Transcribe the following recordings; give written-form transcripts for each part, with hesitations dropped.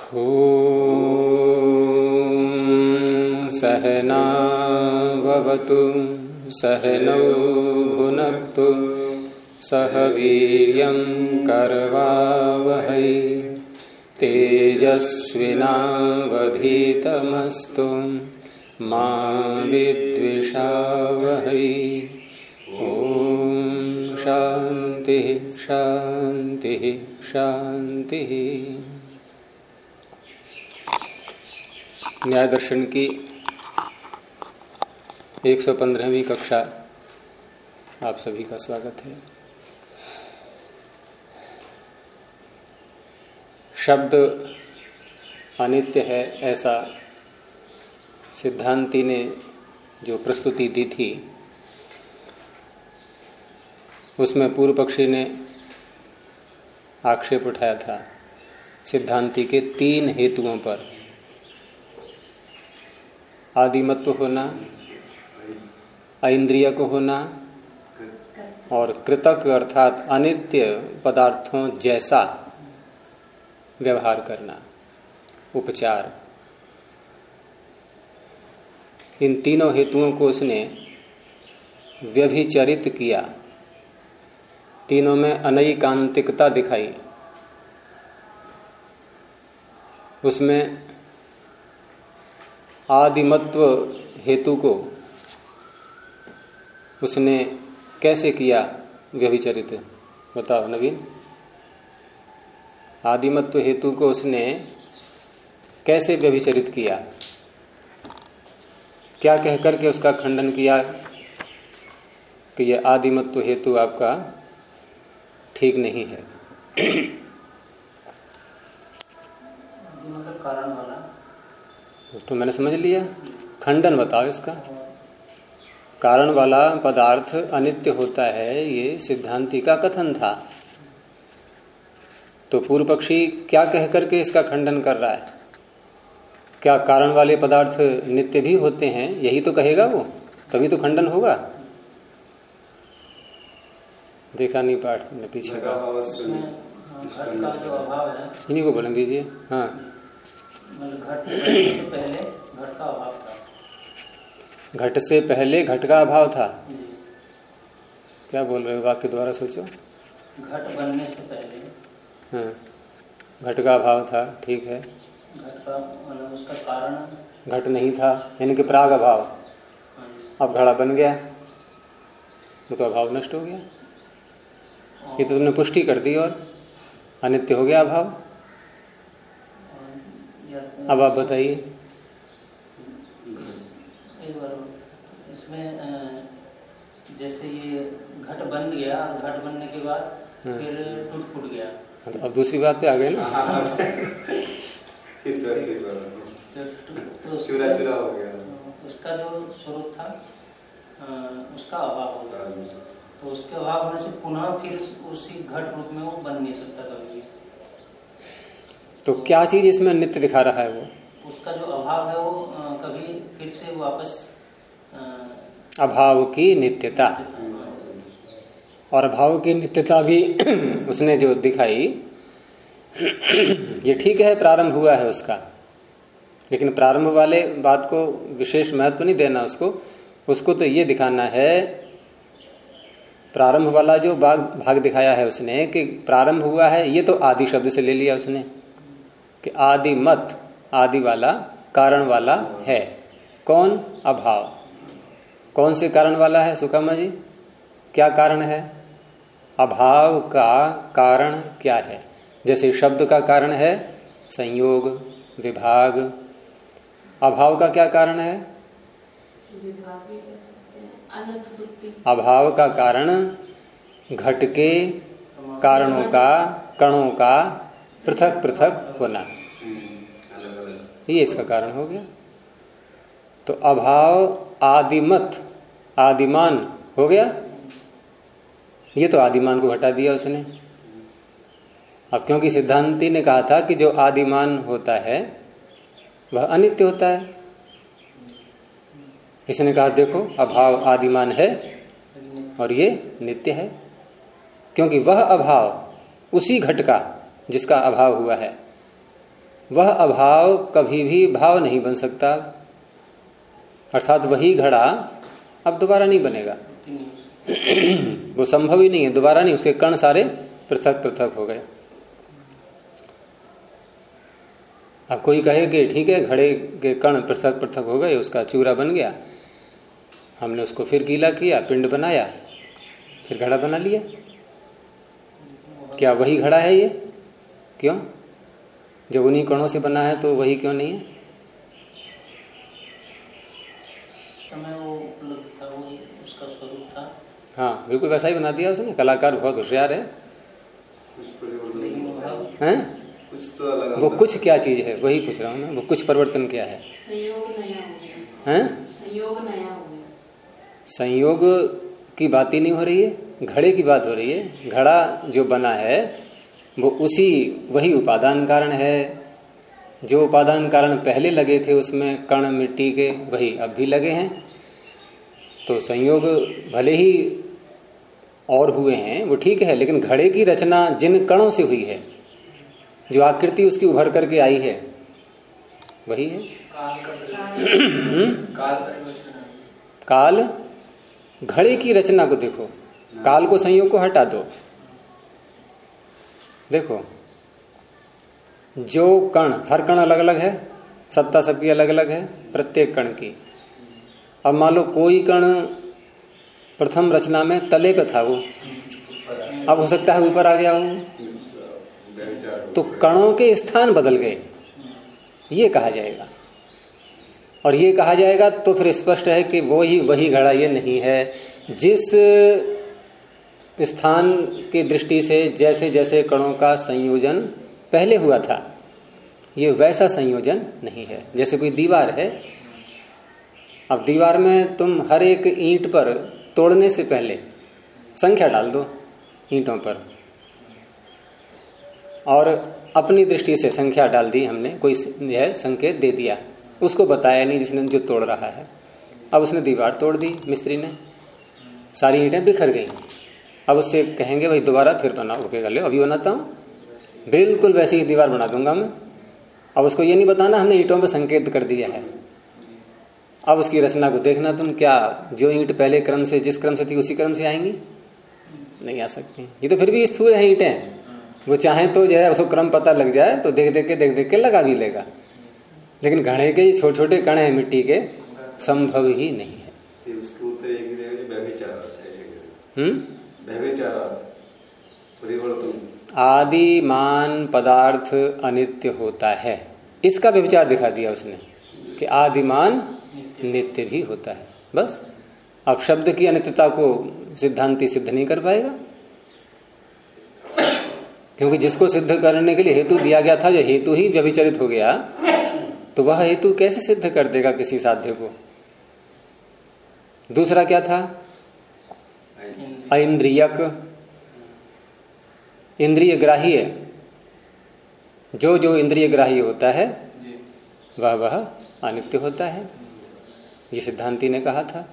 ॐ सहनाववतु सहनौ भुनक्तु सह वीर्यं करवावहै तेजस्विनावधीतमस्तु मा विद्विषावहै। ॐ शांति शांति शांति। न्याय दर्शन की 115वीं कक्षा आप सभी का स्वागत है। शब्द अनित्य है ऐसा सिद्धांती ने जो प्रस्तुति दी थी उसमें पूर्व पक्षी ने आक्षेप उठाया था सिद्धांती के 3 हेतुओं पर। आदिमत्व होना, ऐन्द्रियक होना और कृतक अर्थात अनित्य पदार्थों जैसा व्यवहार करना, उपचार। इन तीनों हेतुओं को उसने व्यभिचरित किया, तीनों में अनैकांतिकता दिखाई। उसमें आदिमत्व हेतु को उसने कैसे किया व्यभिचरित, बताओ नवीन। आदिमत्व हेतु को उसने कैसे व्यभिचरित किया, क्या कहकर के उसका खंडन किया कि यह आदिमत्व हेतु आपका ठीक नहीं है। कारण वाला तो मैंने समझ लिया, खंडन बताओ इसका। कारण वाला पदार्थ अनित्य होता है, ये सिद्धांती का कथन था। तो पूर्व पक्षी क्या कहकर के इसका खंडन कर रहा है? क्या कारण वाले पदार्थ नित्य भी होते हैं, यही तो कहेगा वो, तभी तो खंडन होगा। देखा नहीं पाठ में पीछे का, इन्हीं को बोलने दीजिए। हाँ, घट से पहले घट का अभाव था। घट से पहले घट का अभाव था। क्या बोल रहे हो, वाक्य द्वारा सोचो। घट बनने से पहले हाँ, घट का अभाव था, ठीक है। घट का मतलब उसका कारण घट नहीं था, यानी कि प्राग अभाव। अब घड़ा बन गया, वो तो अभाव नष्ट हो गया। ये तो तुमने पुष्टि कर दी और अनित्य हो गया अभाव। अब आप बताइए। इसमें जैसे ये घट बन गया, घट बनने के बाद फिर टूट फूट गया। अब दूसरी बात पे आ गए ना। तो उसका जो स्वरूप था उसका अभाव होगा, तो उसके अभाव होने से पुनः फिर उसी घट रूप में वो बन नहीं सकता कभी। तो क्या चीज इसमें नित्य दिखा रहा है? वो उसका जो अभाव है वो कभी फिर से वापस अभाव की नित्यता, और अभाव की नित्यता भी उसने जो दिखाई, ये ठीक है, प्रारंभ हुआ है उसका, लेकिन प्रारंभ वाले बात को विशेष महत्व नहीं देना उसको तो ये दिखाना है। प्रारंभ वाला जो भाग दिखाया है उसने कि प्रारंभ हुआ है, ये तो आदि शब्द से ले लिया उसने कि आदि मत, आदि वाला, कारण वाला है। कौन? अभाव। कौन से कारण वाला है सुकामा जी? क्या कारण है? अभाव का कारण क्या है? जैसे शब्द का कारण है संयोग, विभाग, अभाव का क्या कारण है? अभाव का कारण घट के कारणों का, कणों का पृथक पृथक होना, ये इसका कारण हो गया। तो अभाव आदिमत, आदिमान हो गया, ये तो आदिमान को घटा दिया उसने। अब क्योंकि सिद्धांती ने कहा था कि जो आदिमान होता है वह अनित्य होता है, इसने कहा देखो अभाव आदिमान है और ये नित्य है, क्योंकि वह अभाव उसी घट का जिसका अभाव हुआ है वह अभाव कभी भी भाव नहीं बन सकता, अर्थात वही घड़ा अब दोबारा नहीं बनेगा। वो संभव ही नहीं है, दोबारा नहीं, उसके कण सारे पृथक पृथक हो गए। अब कोई कहे कि ठीक है घड़े के कण पृथक पृथक हो गए, उसका चूरा बन गया, हमने उसको फिर गीला किया, पिंड बनाया, फिर घड़ा बना लिया, क्या वही घड़ा है ये? क्यों? जब उन्हीं कणों से बना है तो वही क्यों नहीं है? समय वो उपलब्ध था, वो उसका स्वरूप था। हाँ बिल्कुल वैसा ही बना दिया उसने। कलाकार बहुत होशियार है। हैं? कुछ तो अलग वो कुछ क्या चीज है वही पूछ रहा हूँ मैं, वो कुछ परिवर्तन क्या है? संयोग नया हो गया। हैं? संयोग नया हो गया। संयोग की बात ही नहीं हो रही है, घड़े की बात हो रही है। घड़ा जो बना है वो उसी वही उपादान कारण है। जो उपादान कारण पहले लगे थे उसमें कण मिट्टी के, वही अब भी लगे हैं। तो संयोग भले ही और हुए हैं वो ठीक है, लेकिन घड़े की रचना जिन कणों से हुई है, जो आकृति उसकी उभर करके आई है, वही है। काल घड़े की रचना को देखो, काल को संयोग को हटा दो। देखो जो कण, हर कण अलग अलग है, सत्ता सबकी अलग अलग है प्रत्येक कण की। अब मान लो कोई कण प्रथम रचना में तले पे था, वो अब हो सकता है ऊपर आ गया हो, तो कणों के स्थान बदल गए, ये कहा जाएगा। और ये कहा जाएगा तो फिर स्पष्ट है कि वो ही वही घड़ा ये नहीं है। जिस स्थान की दृष्टि से जैसे जैसे कणों का संयोजन पहले हुआ था, ये वैसा संयोजन नहीं है। जैसे कोई दीवार है, अब दीवार में तुम हर एक ईंट पर तोड़ने से पहले संख्या डाल दो ईंटों पर, और अपनी दृष्टि से संख्या डाल दी हमने, कोई यह संकेत दे दिया, उसको बताया नहीं जिसने जो तोड़ रहा है। अब उसने दीवार तोड़ दी मिस्त्री ने, सारी ईंटें बिखर गई। अब उससे कहेंगे भाई दोबारा फिर बनाओ, ओके कर लो, अभी बनाता हूँ, बिल्कुल वैसी ही दीवार बना दूंगा मैं। अब उसको ये नहीं बताना हमने ईंटों पे संकेत कर दिया है। अब उसकी रचना को देखना तुम, क्या जो ईंट पहले क्रम से जिस क्रम से थी उसी क्रम से आएंगी? नहीं आ सकती। ये तो फिर भी स्थूल है ईंटें, वो चाहे तो जो है उसको क्रम पता लग जाए तो देख देख के लगा भी लेगा। लेकिन घड़े के छोटे छोटे कण है मिट्टी के, संभव ही नहीं है। उसके ऊपर एक ही रहेगा परिवर्तन। आदिमान पदार्थ अनित्य होता है, इसका विचार दिखा दिया उसने कि आदिमान नित्य भी होता है। बस अब शब्द की अनित्यता को सिद्धांती सिद्ध नहीं कर पाएगा, क्योंकि जिसको सिद्ध करने के लिए हेतु दिया गया था, जो हेतु ही व्यभिचरित हो गया, तो वह हेतु कैसे सिद्ध कर देगा किसी साध्य को? दूसरा क्या था? ऐन्द्रियक, इंद्रिय ग्राह्य। जो जो इंद्रिय ग्राह्य होता है वह अनित्य होता है, ये सिद्धांती ने कहा था।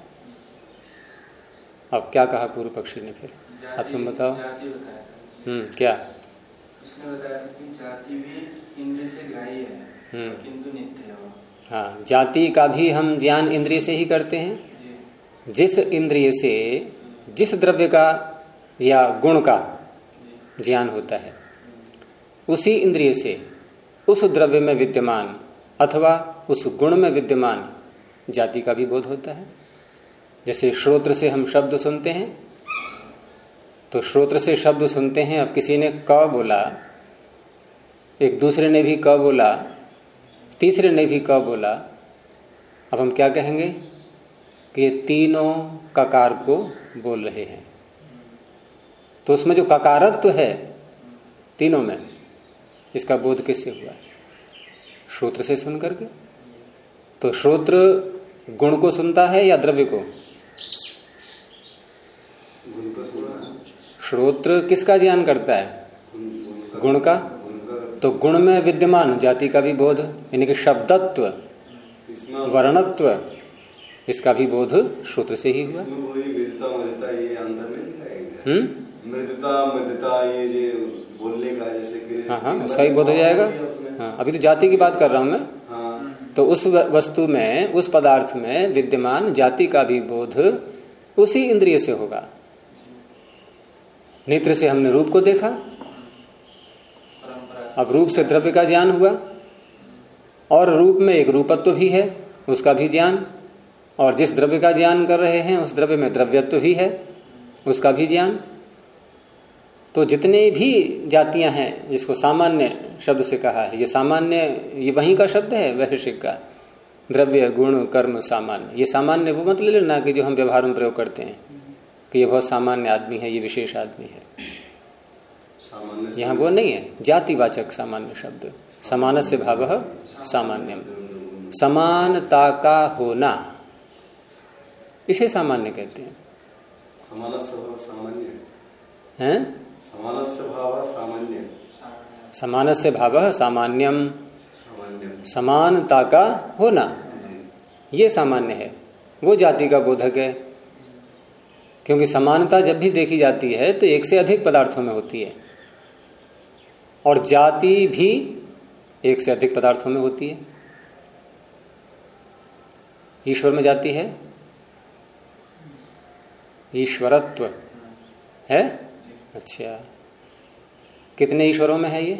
अब क्या कहा पूर्व पक्षी ने फिर? अब तुम बताओ। क्या उसने बताया कि जाति भी इंद्रिय से ग्राह्य है किंतु नित्य है वो। हाँ, जाति का भी हम ज्ञान इंद्रिय से ही करते हैं। जिस इंद्रिय से जिस द्रव्य का या गुण का ज्ञान होता है, उसी इंद्रिय से उस द्रव्य में विद्यमान अथवा उस गुण में विद्यमान जाति का भी बोध होता है। जैसे श्रोत्र से हम शब्द सुनते हैं, तो श्रोत्र से शब्द सुनते हैं। अब किसी ने क बोला, एक दूसरे ने भी क बोला, तीसरे ने भी क बोला। अब हम क्या कहेंगे कि ये तीनों ककार को बोल रहे हैं। तो उसमें जो ककारत्व है तीनों में, इसका बोध किससे हुआ? श्रोत्र से सुन करके। तो श्रोत्र गुण को सुनता है या द्रव्य को? श्रोत्र किसका ज्ञान करता है? गुण का। तो गुण में विद्यमान जाति का भी बोध, यानी कि शब्दत्व, वर्णत्व, इसका भी बोध श्रोत्र से ही हुआ। मृदता ये अंतर में दिखाएगा। मृदता ये जो बोलने का जैसे कि हाँ उसका भी बोध हो जाएगा। हाँ अभी तो जाति की बात कर रहा हूं मैं। हाँ तो उस वस्तु में, उस पदार्थ में विद्यमान जाति का भी बोध उसी इंद्रिय से होगा। नेत्र से हमने रूप को देखा, अब रूप से द्रव्य का ज्ञान हुआ, और रूप में एक रूपत्व भी है, उसका भी ज्ञान, और जिस द्रव्य का ज्ञान कर रहे हैं उस द्रव्य में द्रव्यत्व भी है, उसका भी ज्ञान। तो जितने भी जातियां हैं, जिसको सामान्य शब्द से कहा है, ये सामान्य, ये वहीं का शब्द है वैशेषिक का। द्रव्य गुण कर्म सामान्य, ये सामान्य वो मत ले लेना कि जो हम व्यवहार में प्रयोग करते हैं कि ये बहुत सामान्य आदमी है, ये विशेष आदमी है। यहाँ वो नहीं है, जातिवाचक सामान्य शब्द। समानस्य भावः सामान्यम, समानता का होना, इसे सामान्य कहते हैं। सामान्य हैं? समानस्य भावः सामान्य, समानस्य भावः सामान्यम, समानता का होना, ये सामान्य है, वो जाति का बोधक है। क्योंकि समानता जब भी देखी जाती है तो एक से अधिक पदार्थों में होती है, और जाति भी एक से अधिक पदार्थों में होती है। ईश्वर में जाति है, ईश्वरत्व है। अच्छा, कितने ईश्वरों में है ये?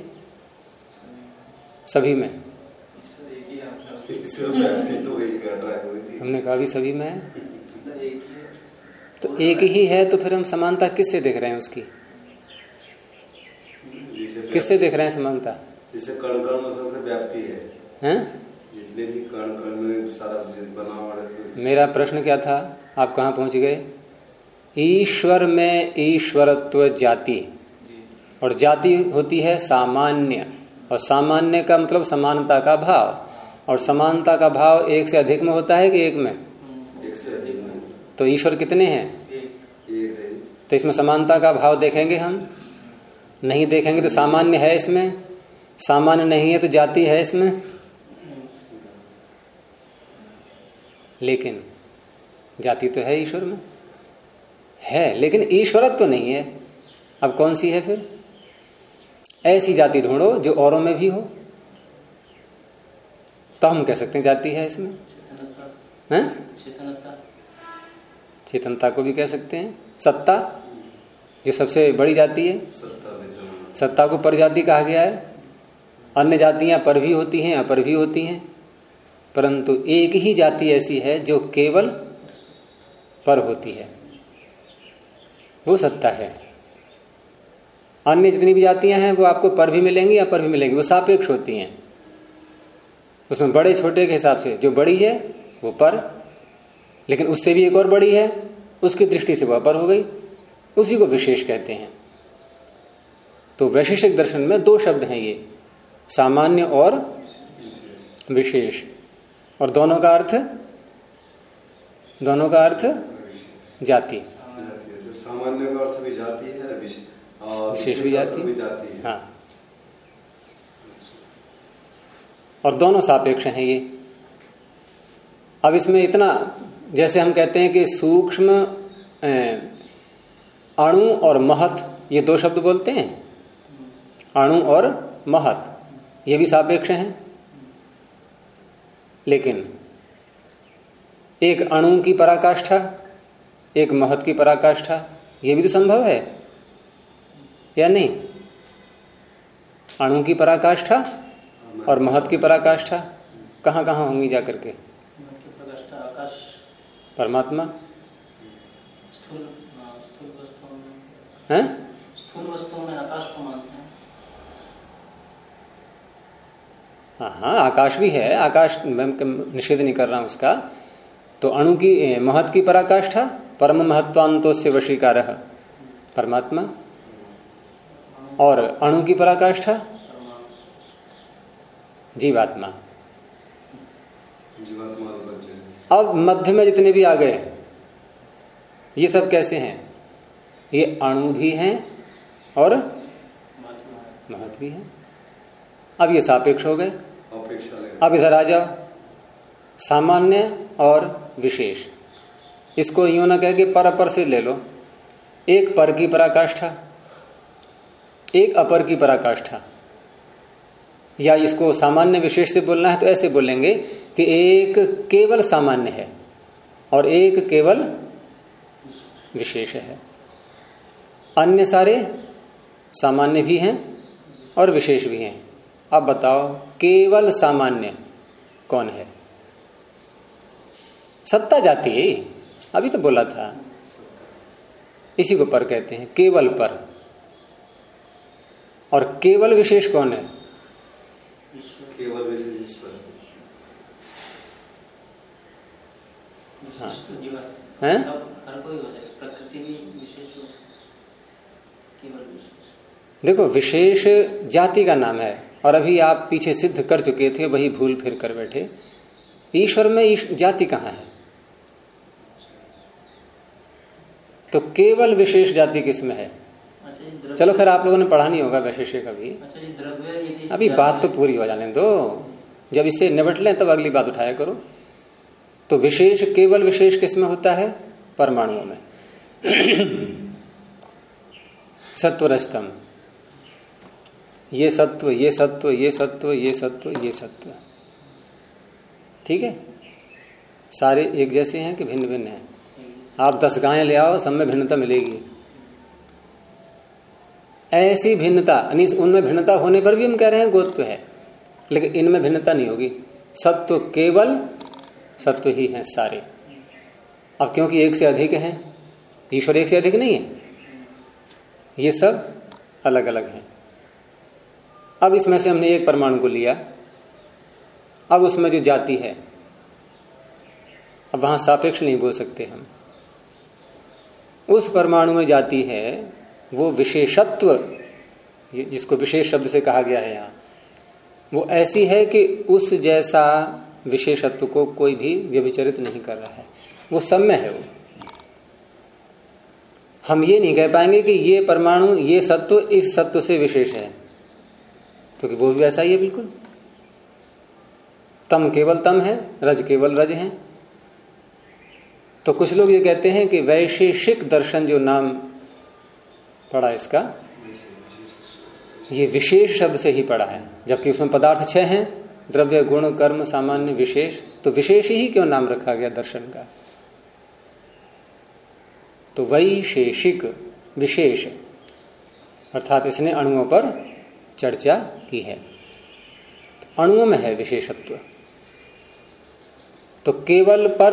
सभी में। हमने कहा भी सभी में है, तो एक ही है, तो फिर हम समानता किससे देख रहे हैं उसकी? किससे देख रहे हैं समानता? जिससे कण कण में सबसे व्याप्ति है, हैं? जितने भी कण कण में सारा बना हुआ है। मेरा प्रश्न क्या था, आप कहाँ पहुंच गए? ईश्वर में ईश्वरत्व जाति, और जाति होती है सामान्य, और सामान्य का मतलब समानता का भाव, और समानता का भाव एक से अधिक में होता है कि एक में? एक से अधिक में। तो ईश्वर कितने हैं? एक है। तो इसमें समानता का भाव देखेंगे हम? नहीं देखेंगे तो सामान्य है इसमें, सामान्य नहीं है तो जाति है इसमें। लेकिन जाति तो है ईश्वर में, है, लेकिन ईश्वरत्व तो नहीं है। अब कौन सी है फिर? ऐसी जाति ढूंढो जो औरों में भी हो, तो हम कह सकते हैं जाति है इसमें। हैं? चेतनता को भी कह सकते हैं। सत्ता, जो सबसे बड़ी जाति है, सत्ता को परजाति कहा गया है। अन्य जातियां पर भी होती हैं, अपर भी होती हैं, परंतु एक ही जाति ऐसी है जो केवल पर होती है, वो सत्ता है। अन्य जितनी भी जातियां हैं वो आपको पर भी मिलेंगी, अपर भी मिलेंगी, वो सापेक्ष होती हैं। उसमें बड़े छोटे के हिसाब से जो बड़ी है वो पर, लेकिन उससे भी एक और बड़ी है, उसकी दृष्टि से वो अपर हो गई, उसी को विशेष कहते हैं। तो वैशेषिक दर्शन में दो शब्द हैं ये, सामान्य और विशेष, और दोनों का अर्थ जाति। सामान्य का अर्थ भी जाति है, विशेष भी जाति है। हाँ, और दोनों सापेक्ष हैं ये। अब इसमें इतना, जैसे हम कहते हैं कि सूक्ष्म अणु और महत, ये दो शब्द बोलते हैं, अणु और महत, ये भी सापेक्ष हैं। लेकिन एक अणु की पराकाष्ठा, एक महत की पराकाष्ठा, ये भी तो संभव है या नहीं? अणु की पराकाष्ठा और महत की पराकाष्ठा कहाँ कहाँ होंगी जाकर के? आकाश, परमात्मा, स्थूल वस्तुओं में, हैं? स्थूल वस्तुओं में आकाश को मानते हैं। हाँ, आकाश भी है, आकाश मैं निषेध नहीं कर रहा हूं उसका। तो अणु की, महत की पराकाष्ठा परम महत्वांतोस्य वशीकारः परमात्मा, और अणु की पराकाष्ठा जीवात्मा। अब मध्य में जितने भी आ गए, ये सब कैसे हैं? ये अणु भी हैं और महत भी हैं। अब ये सापेक्ष हो गए। अब इधर आ जाओ, सामान्य और विशेष। इसको यूं ना कह के पर अपर से ले लो। एक पर की पराकाष्ठा एक अपर की पराकाष्ठा, या इसको सामान्य विशेष से बोलना है तो ऐसे बोलेंगे कि एक केवल सामान्य है और एक केवल विशेष है। अन्य सारे सामान्य भी हैं और विशेष भी हैं। अब बताओ केवल सामान्य कौन है? सत्ता जाती है, अभी तो बोला था, इसी को पर कहते हैं, केवल पर। और केवल विशेष कौन है? केवल विशेष ईश्वर हैं? हर कोई हो जाए, प्रकृति भी विशेष हो सकती, केवल विशेष। देखो विशेष जाति का नाम है, और अभी आप पीछे सिद्ध कर चुके थे, वही भूल फिर कर बैठे। ईश्वर में जाति कहाँ है? तो केवल विशेष जाति किसमें है? चलो खैर आप लोगों ने पढ़ा नहीं होगा वैशेषिक कभी। अभी बात तो पूरी हो जाने दो, जब इसे निबट लें तब अगली बात उठाया करो। तो विशेष, केवल विशेष किसमें होता है? परमाणुओं में। सत्व रजतम, ये सत्व, ये सत्व, ये सत्व, ये सत्व, ये सत्व, ठीक है। सारे एक जैसे हैं कि भिन्न भिन्न हैं? आप 10 गायें ले आओ, सब में भिन्नता मिलेगी। ऐसी भिन्नता, उनमें भिन्नता होने पर भी हम कह रहे हैं गोत्व है, लेकिन इनमें भिन्नता नहीं होगी। सत्व केवल सत्व ही हैं सारे। अब क्योंकि एक से अधिक हैं, ईश्वर एक से अधिक नहीं है, ये सब अलग अलग हैं। अब इसमें से हमने एक परमाणु को लिया, अब उसमें जो जाति है, अब वहां सापेक्ष नहीं बोल सकते हम। उस परमाणु में जाति है, वो विशेषत्व, जिसको विशेष शब्द से कहा गया है यहां, वो ऐसी है कि उस जैसा विशेषत्व को कोई भी व्यभिचरित नहीं कर रहा है, वो सब में है। वो हम ये नहीं कह पाएंगे कि ये परमाणु, ये सत्व इस सत्व से विशेष है, क्योंकि वो भी वैसा ही है बिल्कुल। तम केवल तम है, रज केवल रज है। तो कुछ लोग ये कहते हैं कि वैशेषिक दर्शन जो नाम पड़ा इसका, ये विशेष शब्द से ही पड़ा है, जबकि उसमें पदार्थ 6 हैं, द्रव्य, गुण, कर्म, सामान्य, विशेष। तो विशेष ही क्यों नाम रखा गया दर्शन का? तो वैशेषिक विशेष, अर्थात इसने अणुओं पर चर्चा की है। अणुओं में है विशेषत्व। तो केवल पर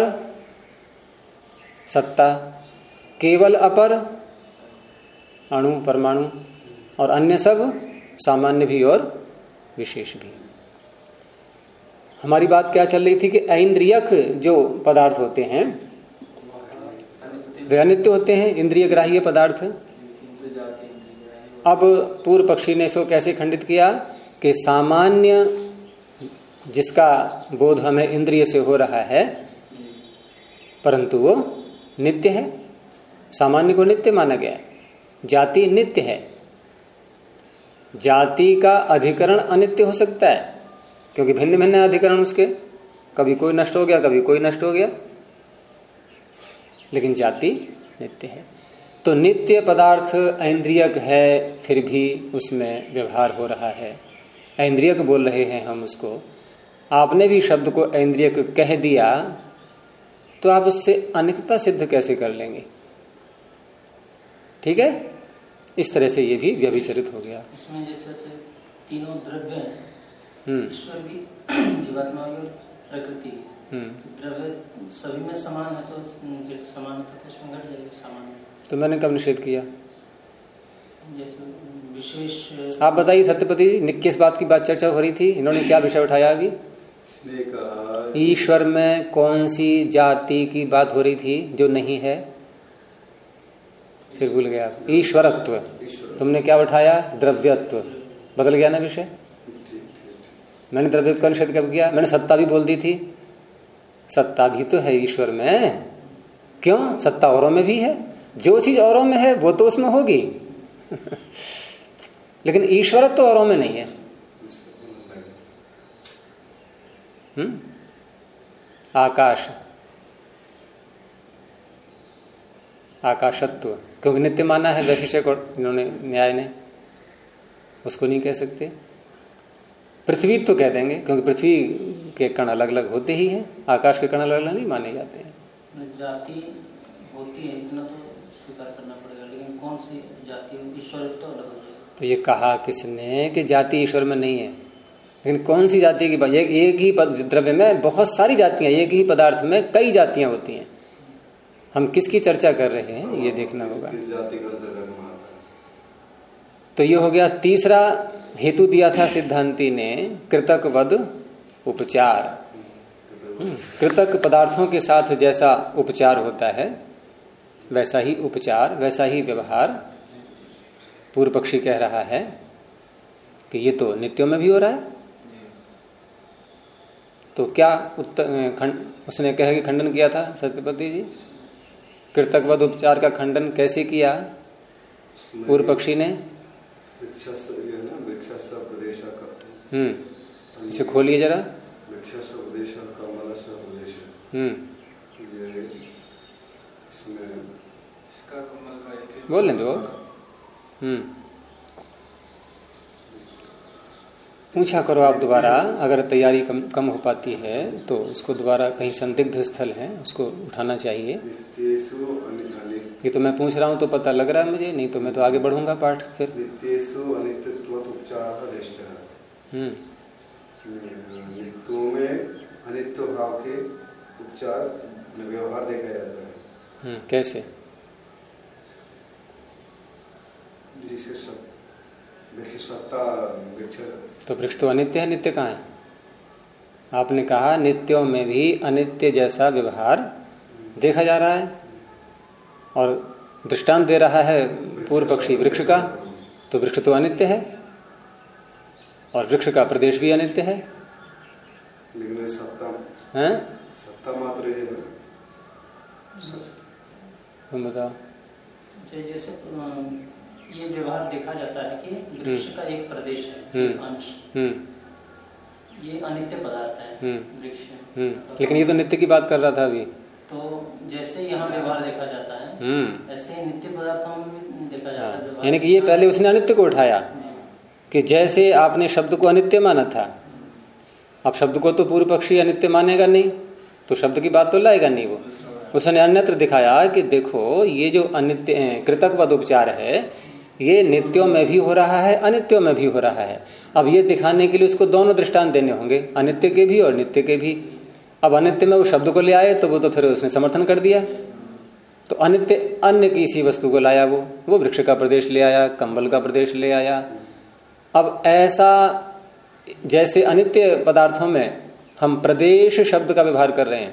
सत्ता, केवल अपर अणु परमाणु, और अन्य सब सामान्य भी और विशेष भी। हमारी बात क्या चल रही थी कि ऐन्द्रियक जो पदार्थ होते हैं वे अनित्य होते हैं, इंद्रिय ग्राह्य पदार्थ। अब पूर्व पक्षी ने इसको कैसे खंडित किया कि सामान्य जिसका बोध हमें इंद्रिय से हो रहा है, परंतु वो नित्य है, सामान्य को नित्य माना गया है। जाति नित्य है, जाति का अधिकरण अनित्य हो सकता है, क्योंकि भिन्न भिन्न अधिकरण उसके, कभी कोई नष्ट हो गया, कभी कोई नष्ट हो गया, लेकिन जाति नित्य है। तो नित्य पदार्थ ऐन्द्रियक है, फिर भी उसमें व्यवहार हो रहा है, ऐन्द्रियक बोल रहे हैं हम उसको। आपने भी शब्द को ऐन्द्रियक कह दिया, तो आप उससे अनित्यता सिद्ध कैसे कर लेंगे? ठीक है, इस तरह से ये भी व्यभिचरित हो गया। इसमें जैसे तीनों द्रव्य हैं, ईश्वर भी, जीवात्मा भी और प्रकृति भी। द्रव्य सभी में समान है, तो समानता तो उसमें घट जाएगी, समान। तो मैंने कब निषेध किया? जैसे विशेष। आप बताइए सत्यपति जी, किस बात की बात चर्चा हो रही थी? इन्होंने क्या विषय उठाया अभी? ईश्वर में कौन सी जाति की बात हो रही थी जो नहीं है? फिर भूल गया। ईश्वरत्व। तुमने क्या उठाया? द्रव्यत्व। बदल गया ना विषय? मैंने द्रव्यत्व का निषेध कब किया? मैंने सत्ता भी बोल दी थी। सत्ता भी तो है ईश्वर में, क्यों? सत्ता औरों में भी है, जो चीज औरों में है वो तो उसमें होगी लेकिन ईश्वरत्व तो औरों में नहीं है। आकाश, आकाशत्व, क्योंकि नित्य माना है वैशेषिक और इन्होंने न्याय ने। उसको नहीं कह सकते। पृथ्वी तो कह देंगे, क्योंकि पृथ्वी के कण अलग अलग होते ही हैं, आकाश के कण अलग अलग नहीं माने जाते हैं। जाति होती है इतना तो स्वीकार करना पड़ेगा, लेकिन कौन सी जाति, ईश्वर तो अलग हो जाएगा। तो ये कहा किसने कि जाति ईश्वर में नहीं है, लेकिन कौन सी जाति की बात? एक ही द्रव्य में बहुत सारी जातियां, एक ही पदार्थ में कई जातियां होती हैं। हम किसकी चर्चा कर रहे हैं ये देखना होगा। तो ये हो गया तीसरा हेतु दिया था सिद्धांती ने, कृतक वद उपचार। कृतक पदार्थों के साथ जैसा उपचार होता है वैसा ही उपचार, वैसा ही व्यवहार पूर्व पक्षी कह रहा है कि ये तो नित्यों में भी हो रहा है। तो क्या उसने कह के खंडन किया था सत्यपति जी? कृतकवद उपचार का खंडन कैसे किया पूर्व पक्षी ने? इसे खोलिए जरा। बोल लें तो पूछा करो आप दोबारा, अगर तैयारी कम हो पाती है तो उसको दोबारा, कहीं संदिग्ध स्थल है उसको उठाना चाहिए। ये तो मैं पूछ रहा हूँ तो पता लग रहा है मुझे, नहीं तो मैं तो आगे बढ़ूंगा पाठ फिर। नित्यों में अनित्य भाव के उपचार में व्यवहार देखा जाता है। कैसे? तो वृक्ष तो अनित्य है, नित्य कहाँ है? आपने कहा नित्यों में भी अनित्य जैसा व्यवहार देखा जा रहा है, और दृष्टांत दे रहा है पूर्व पक्षी वृक्ष का। तो वृक्ष तो अनित्य है और वृक्ष का प्रदेश भी अनित्य है। लेकिन सत्ता मात्र तुम बताओ। जैसे ये व्यवहार देखा जाता है कि वृक्ष का एक प्रदेश है, अंश, ये अनित्य पदार्थ है वृक्ष। लेकिन ये तो नित्य की बात कर रहा था अभी। तो जैसे यहाँ व्यवहार देखा जाता है ऐसे नित्य पदार्थों में देखा जाता है। यानी कि ये पहले उसने अनित्य को उठाया कि जैसे आपने शब्द को अनित्य माना था, अब शब्द को तो पूर्व पक्षी अनित्य मानेगा नहीं, तो शब्द की बात तो लाएगा नहीं वो। उसने अन्यत्र दिखाया कि देखो ये जो अनित्य कृतकवद उपचार है ये नित्यों में भी हो रहा है, अनित्यों में भी हो रहा है। अब ये दिखाने के लिए उसको दोनों दृष्टांत देने होंगे, अनित्य के भी और नित्य के भी। अब अनित्य में वो शब्द को ले आए तो वो तो फिर उसने समर्थन कर दिया। तो अनित्य अन्य किसी वस्तु को लाया, वो वृक्ष का प्रदेश ले आया, कंबल का प्रदेश ले आया। अब ऐसा जैसे अनित्य पदार्थों में हम प्रदेश शब्द का व्यवहार कर रहे हैं,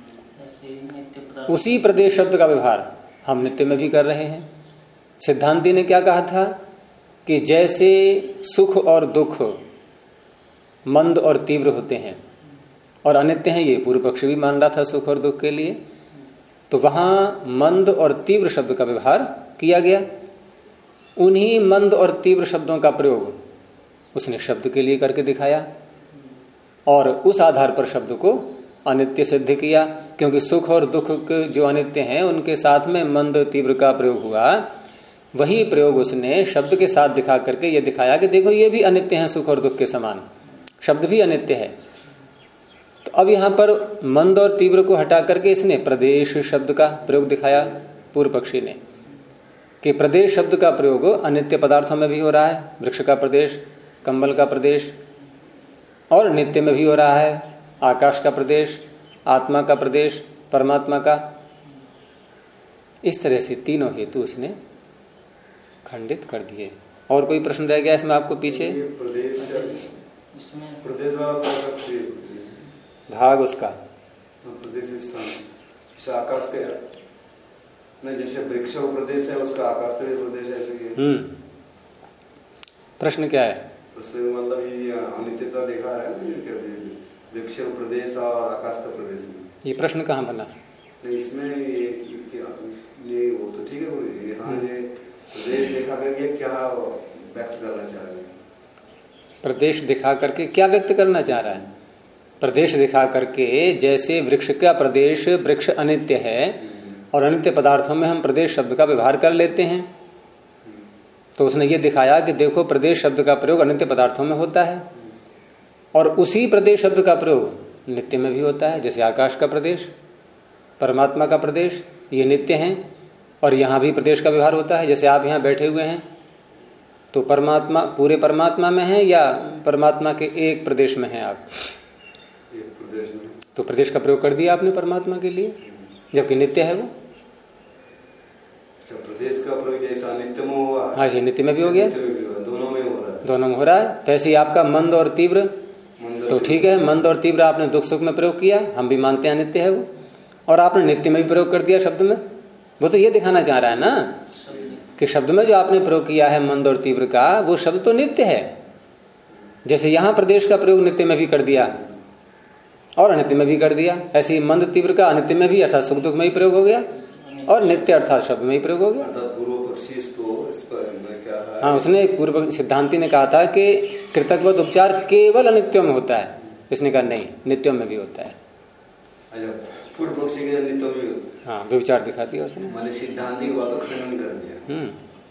उसी प्रदेश शब्द का व्यवहार हम नित्य में भी कर रहे हैं। सिद्धांती ने क्या कहा था कि जैसे सुख और दुख मंद और तीव्र होते हैं और अनित्य हैं, ये पूर्व पक्ष भी मान रहा था सुख और दुख के लिए, तो वहां मंद और तीव्र शब्द का व्यवहार किया गया। उन्हीं मंद और तीव्र शब्दों का प्रयोग उसने शब्द के लिए करके दिखाया और उस आधार पर शब्द को अनित्य सिद्ध किया, क्योंकि सुख और दुख जो अनित्य हैं उनके साथ में मंद तीव्र का प्रयोग हुआ। वही प्रयोग उसने शब्द के साथ दिखा करके ये दिखाया कि देखो ये भी अनित्य है, सुख और दुख के समान शब्द भी अनित्य है। तो अब यहां पर मंद और तीव्र को हटा करके इसने प्रदेश शब्द का प्रयोग दिखाया पूर्व पक्षी ने, कि प्रदेश शब्द का प्रयोग अनित्य पदार्थों में भी हो रहा है, वृक्ष का प्रदेश, कंबल का प्रदेश, और नित्य में भी हो रहा है, आकाश का प्रदेश, आत्मा का प्रदेश, परमात्मा का। इस तरह से तीनों हेतु उसने खंडित कर दिए। और कोई प्रश्न रह गया इसमें आपको पीछे? प्रदेश वाला भाग उसका प्रदेश स्थान आकाश के नहीं, जैसे वृक्ष प्रदेश है उसका आकाश का प्रदेश है ऐसे। प्रश्न क्या है? प्रश्न मतलब ये अनित्यता दिखा रहा है वृक्ष प्रदेश और आकाश का प्रदेश में। ये प्रश्न कहाँ बना? नहीं इसमें ये वो तो ठीक है, यहाँ ये प्रदेश दिखा करके क्या व्यक्त करना चाह रहे हैं? प्रदेश दिखा करके क्या व्यक्त करना चाह रहा है? प्रदेश दिखा करके जैसे वृक्ष का प्रदेश, वृक्ष अनित्य है और अनित्य पदार्थों में हम प्रदेश शब्द का व्यवहार कर लेते हैं, तो उसने ये दिखाया कि देखो प्रदेश शब्द का प्रयोग अनित्य पदार्थों में होता है और उसी प्रदेश शब्द का प्रयोग नित्य में भी होता है। जैसे आकाश का प्रदेश, परमात्मा का प्रदेश, ये नित्य हैं और यहां भी प्रदेश का व्यवहार होता है। जैसे आप यहां बैठे हुए हैं तो परमात्मा पूरे परमात्मा में है या परमात्मा के एक प्रदेश में है आप? एक प्रदेश में। तो प्रदेश का प्रयोग कर दिया आपने परमात्मा के लिए, जबकि नित्य है वो। अच्छा, प्रदेश का प्रयोग जैसा नित्य में हुआ, हाँ जी, नित्य में भी हो गया, दोनों में हो रहा है। दोनों में हो रहा है। तो ऐसे ही आपका मंद और तीव्र, तो ठीक है, मंद और तीव्र आपने दुख सुख में प्रयोग किया, हम भी मानते हैं नित्य है वो, और आपने नित्य में भी प्रयोग कर दिया शब्द में। वो तो ये दिखाना चाह रहा है ना कि शब्द में जो आपने प्रयोग किया है मंद और तीव्र का, वो शब्द तो नित्य है। जैसे यहां प्रदेश का प्रयोग नित्य में भी कर दिया और अनित्य में भी कर दिया, ऐसे ही मंद तीव्र का अनित्य में भी अर्थात सुख दुख में ही प्रयोग हो गया और नित्य अर्थात शब्द में ही प्रयोग हो गया। पूर्व पक्षी इसको इस पर मैं क्या है? हाँ, उसने पूर्व सिद्धांति ने कहा था कि कृतज्ञवत उपचार केवल अनित्यों में होता है। इसने कहा नहीं, नित्यों में भी होता है। अच्छा, पूर्व पक्षी के नित्य में भी, हाँ, विचार दिखा दिया उसने, मैंने सिद्धांति की बातों खंडन कर दिया।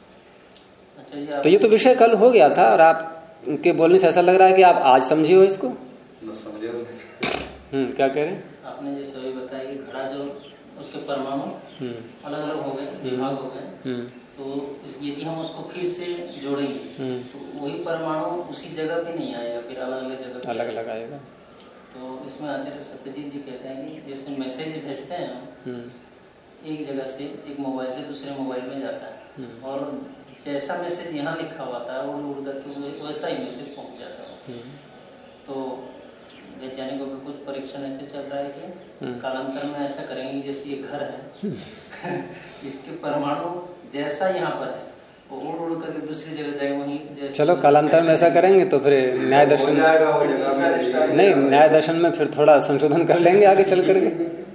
अच्छा, तो ये तो विषय कल हो गया था और आपके बोलने से ऐसा लग रहा है कि आप आज समझे हो इसको। न समझे हो। क्या कह रहे हैं? आपने जैसे अभी बताया कि घड़ा जो उसके परमाणु अलग अलग हो गए, विभाग हो गए, तो यदि हम उसको फिर से जोड़ेंगे तो वही परमाणु उसी जगह पे नहीं आएगा, फिर अलग अलग जगह अलग अलग आएगा। तो इसमें आचार्य सत्यजीत जी कहते हैं कि जैसे मैसेज भेजते हैं हम, एक जगह से एक मोबाइल से दूसरे मोबाइल में जाता है और जैसा मैसेज यहाँ लिखा हुआ था वो उड़ करके वैसा ही मैसेज पहुंच जाता है। तो वैज्ञानिकों का कुछ परीक्षण ऐसे चल रहा है कि कालांतर में ऐसा करेंगे जैसे ये घर है इसके परमाणु जैसा यहाँ पर है वो उड़ उड़ करके दूसरी जगह जाएगा वहीं। चलो कालांतर में ऐसा करेंगे तो फिर न्याय दर्शन नहीं, न्याय दर्शन में फिर थोड़ा संशोधन कर लेंगे आगे चल करके।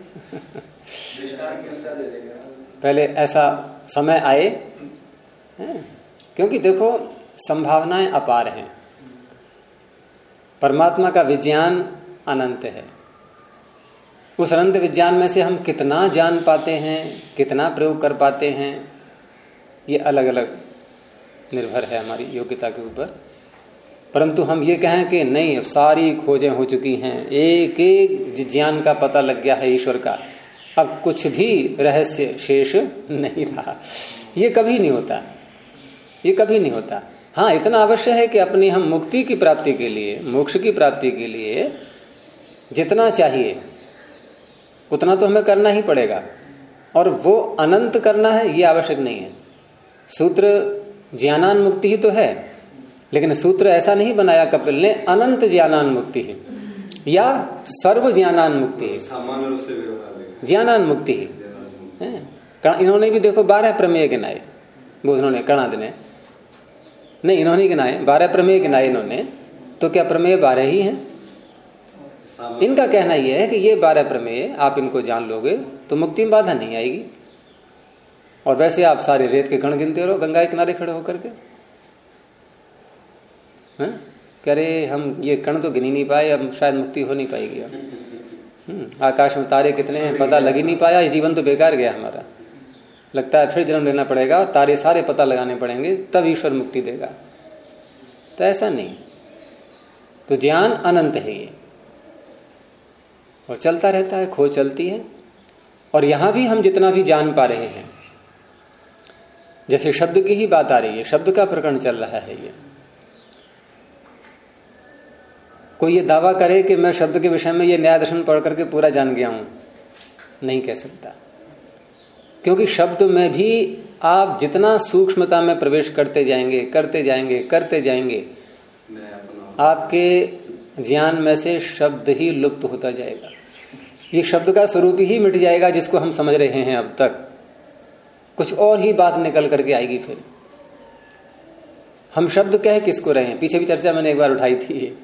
पहले ऐसा समय आए, क्योंकि देखो संभावनाएं अपार हैं। परमात्मा का विज्ञान अनंत है। उस अनंत विज्ञान में से हम कितना जान पाते हैं, कितना प्रयोग कर पाते हैं, ये अलग अलग निर्भर है हमारी योग्यता के ऊपर। परंतु हम ये कहें कि नहीं, अब सारी खोजें हो चुकी हैं, एक एक ज्ञान का पता लग गया है ईश्वर का, अब कुछ भी रहस्य शेष नहीं रहा, ये कभी नहीं होता, ये कभी नहीं होता। हाँ, इतना अवश्य है कि अपनी हम मुक्ति की प्राप्ति के लिए, मोक्ष की प्राप्ति के लिए जितना चाहिए उतना तो हमें करना ही पड़ेगा, और वो अनंत करना है ये आवश्यक नहीं है। सूत्र ज्ञानान मुक्ति ही तो है, लेकिन सूत्र ऐसा नहीं बनाया कपिल ने अनंत ज्ञानान मुक्ति है या सर्व ज्ञानान मुक्ति है, सामान्य रूप से ज्ञानान मुक्ति है। इन्होंने भी देखो 12 प्रमेय गिनाए, वो उन्होंने कणाद ने नहीं, इन्होंने गिनाए 12 प्रमेय गिनाए इन्होंने, तो क्या प्रमेय 12 ही हैं? इनका कहना यह है कि ये 12 प्रमेय आप इनको जान लोगे तो मुक्ति में बाधा नहीं आएगी। और वैसे आप सारे रेत के कण गिनते रहो गंगा के किनारे खड़े होकर के, कह रहे हम ये कण तो गिन ही नहीं पाए, अब शायद मुक्ति हो नहीं पाएगी। अब आकाश में तारे कितने हैं पता लग ही नहीं पाया, जीवन तो बेकार गया हमारा, लगता है फिर जन्म लेना पड़ेगा और तारे सारे पता लगाने पड़ेंगे तब ईश्वर मुक्ति देगा। तो ऐसा नहीं, तो ज्ञान अनंत है ये और चलता रहता है, खोज चलती है। और यहां भी हम जितना भी जान पा रहे हैं, जैसे शब्द की ही बात आ रही है, शब्द का प्रकरण चल रहा है, ये कोई ये दावा करे कि मैं शब्द के विषय में ये न्याय दर्शन पढ़ करके पूरा जान गया हूं, नहीं कह सकता, क्योंकि शब्द में भी आप जितना सूक्ष्मता में प्रवेश करते जाएंगे करते जाएंगे करते जाएंगे, आपके ज्ञान में से शब्द ही लुप्त होता जाएगा। ये शब्द का स्वरूप ही मिट जाएगा जिसको हम समझ रहे हैं अब तक, कुछ और ही बात निकल करके आएगी। फिर हम शब्द कह किसको रहे हैं, पीछे भी चर्चा मैंने एक बार उठाई थी।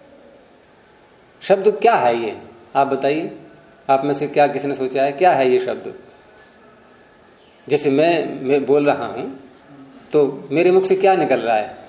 शब्द क्या है ये, आप बताइए, आप में से क्या किसी ने सोचा है क्या है ये शब्द? जैसे मैं बोल रहा हूं तो मेरे मुख से क्या निकल रहा है?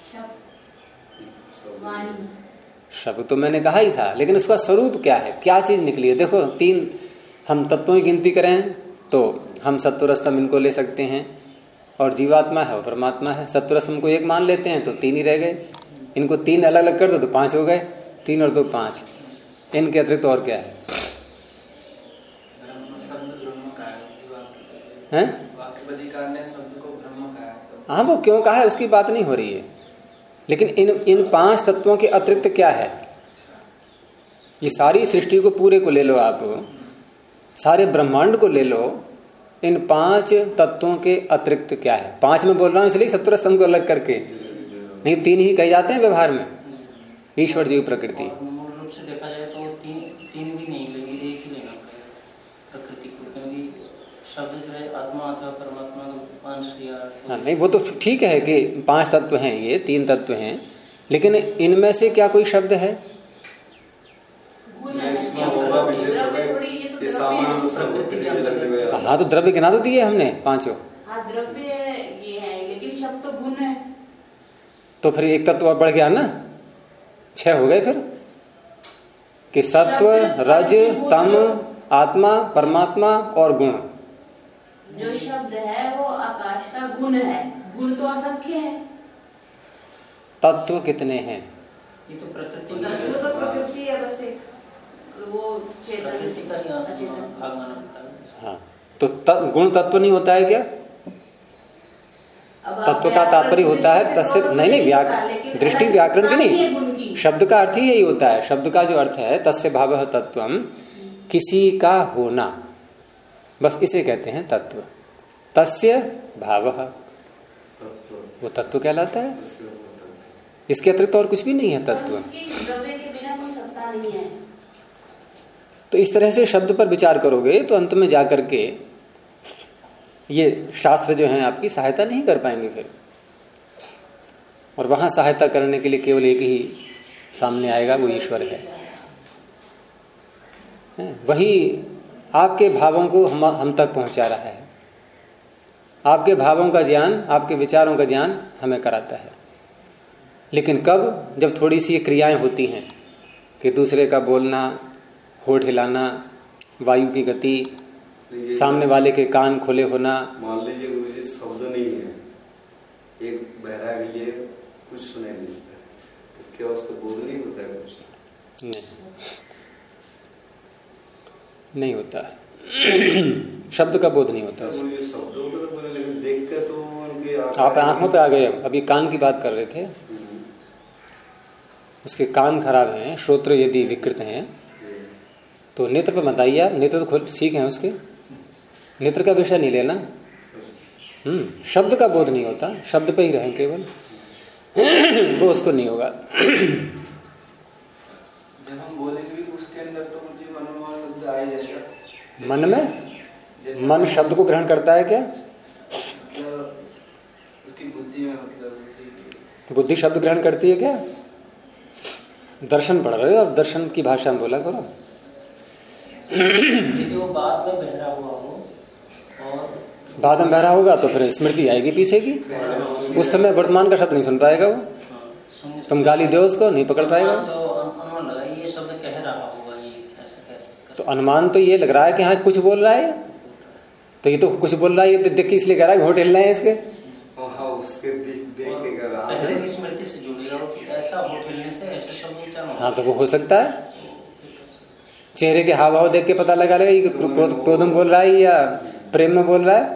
शब्द तो मैंने कहा ही था, लेकिन उसका स्वरूप क्या है, क्या चीज निकली है? देखो 3 हम तत्वों की गिनती करें तो हम सत्व रस्तम इनको ले सकते हैं, और जीवात्मा है और परमात्मा है। सत्वरसम को एक मान लेते हैं तो 3 ही रह गए। इनको 3 अलग अलग कर दो तो 5 हो गए। 3 और 2 5। इनके अतिरिक्त और क्या है? हैं? हाँ, वो क्यों कहा है उसकी बात नहीं हो रही है, लेकिन इन 5 तत्वों के अतिरिक्त क्या है? ये सारी सृष्टि को पूरे को ले लो, आप सारे ब्रह्मांड को ले लो, इन 5 तत्वों के अतिरिक्त क्या है? 5 में बोल रहा हूं इसलिए सत्वर स्तंभ को अलग करके, नहीं 3 ही कहे जाते हैं व्यवहार में, ईश्वर जीव प्रकृति। मूल रूप से देखा जाए तो 3 भी नहीं लेंगे, एक ही लेना प्रकृति को, क्योंकि शब्द जो है आत्मा अथवा परमात्मा अंश या हाँ, नहीं वो तो ठीक है कि 5 तत्व हैं, ये 3 तत्व हैं, लेकिन इनमें से क्या कोई शब्द है? हाँ, तो द्रव्य गिना तो दिए हमने 5। हाँ, द्रव्य ये है, लेकिन शब्द तो गुण है। तो फिर एक तत्व और बढ़ गया ना, 6 हो गए फिर, कि सत्व, रज, तम, आत्मा, परमात्मा और गुण। जो शब्द है वो आकाश का गुण है, गुण तो असंख्य है। तत्व कितने हैं? ये तो प्रकृति तो प्रकृति है, बस एक वो प्रकृति का ही भाग माना जाता है। हाँ, तो गुण तत्व नहीं होता है क्या? तत्व का तात्पर्य होता है तस्य, नहीं दृष्टि व्याकरण की नहीं, शब्द का अर्थ ही यही होता है। शब्द का जो अर्थ है तस्य भावः तत्वम, किसी का होना, बस इसे कहते हैं तत्व। तस्य भावः, वो तत्व कहलाता है, इसके अतिरिक्त और कुछ भी नहीं है तत्व। द्रव्य के बिना कोई सत्ता नहीं है। तो इस तरह से शब्द पर विचार करोगे तो अंत में जाकर के ये शास्त्र जो है आपकी सहायता नहीं कर पाएंगे फिर, और वहां सहायता करने के लिए केवल एक ही सामने आएगा, वो ईश्वर है। वही आपके भावों को हम तक पहुंचा रहा है, आपके भावों का ज्ञान, आपके विचारों का ज्ञान हमें कराता है। लेकिन कब? जब थोड़ी सी क्रियाएं होती हैं कि दूसरे का बोलना, होठ हिलाना, वायु की गति, सामने वाले के कान खुले होना। मान लीजिए गुरु जी शब्द नहीं है, एक बहरा के लिए कुछ सुने नहीं, तो क्या उसको बोध नहीं होता है? कुछ नहीं होता शब्द का बोध नहीं होता उसे। शब्दों को तो बोले, लेकिन देख कर तो उनके आप आंखों पे आ गए। अभी कान की बात कर रहे थे, उसके कान खराब हैं, श्रोत्र यदि विकृत हैं, तो नेत्र पे मत आइए। नेत्र तो खुद सीख हैं उसके, नेत्र का विषय नहीं लेना। शब्द का बोध नहीं होता, शब्द पे ही रहें केवल वो उसको नहीं होगा। जब हम बोलेंगे उसके अंदर तो मुझे मनोभाव शब्द आ ही जाएगा। मन में मन शब्द को ग्रहण करता है क्या? उसकी बुद्धि में, मतलब बुद्धि शब्द ग्रहण करती है क्या? दर्शन पढ़ रहे हो, अब दर्शन की भाषा में बोला करो। यदि वो बाद में बहरा हुआ हो और बाद में बहरा होगा तो फिर स्मृति आएगी पीछे की, उस समय वर्तमान का शब्द नहीं सुन पाएगा वो। तुम गाली दो उसको, नहीं पकड़ पाएगा। ये शब्द कह रहा होगा, ये ऐसा तो अनुमान तो ये लग रहा है कि हाँ कुछ बोल रहा है, तो ये तो कुछ बोल रहा है, ये देख के इसलिए कह रहा है होठ हिल रहे हैं इसके। उसके देख के कर रहा है, पहले की स्मृति से जुड़ेगा वो कि ऐसा होठ हिलने से ऐसे शब्द उच्चारण। हाँ, तो वो हो सकता है। चेहरे के हाव भाव देख के पता लगा लेगा क्रोध में बोल रहा है या प्रेम में बोल रहा है।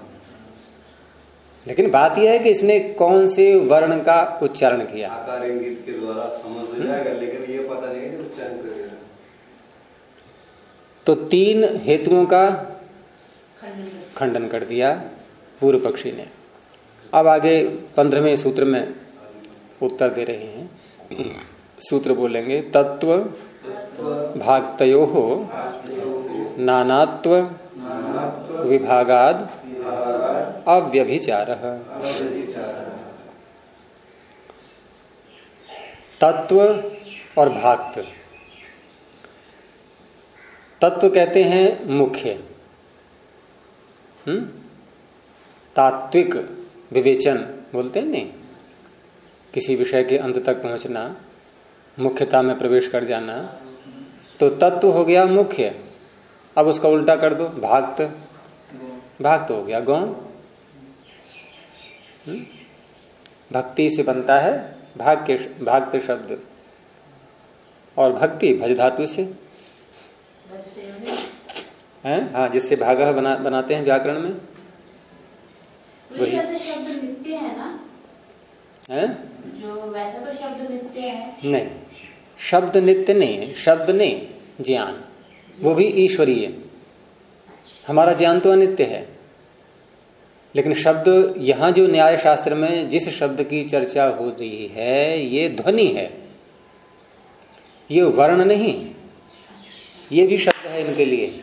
लेकिन बात यह है कि इसने कौन से वर्ण का उच्चारण किया। आकार इंगित के द्वारा समझ जाएगा, लेकिन ये पता नहीं कि उच्चारण करेगा। तो 3 हेतुओं का खंडन कर दिया पूर्व पक्षी ने। अब आगे 15वें सूत्र में उत्तर दे रहे हैं। सूत्र बोलेंगे, तत्व भागतयोः नानात्व विभागाद अव्यभिचारः। तत्व और भागत। तत्व कहते हैं मुख्य, तात्विक विवेचन बोलते हैं नहीं, किसी विषय के अंत तक पहुंचना, मुख्यता में प्रवेश कर जाना। तो तत्व हो गया मुख्य। अब उसका उल्टा कर दो, भागत। भागत हो गया गौण। भक्ति से बनता है भागते शब्द, और भक्ति भज धातु से है। हाँ, जिससे भागह बनाते हैं व्याकरण में वही। वैसे शब्द नित्य है ना? है जो वैसा तो शब्द नित्य है नहीं, शब्द नित्य नहीं है। शब्द नहीं, ज्ञान वो भी ईश्वरीय। हमारा ज्ञान तो अनित्य है, लेकिन शब्द यहां जो न्याय शास्त्र में जिस शब्द की चर्चा हो रही है ये ध्वनि है, ये वर्ण नहीं। ये भी शब्द है इनके लिए।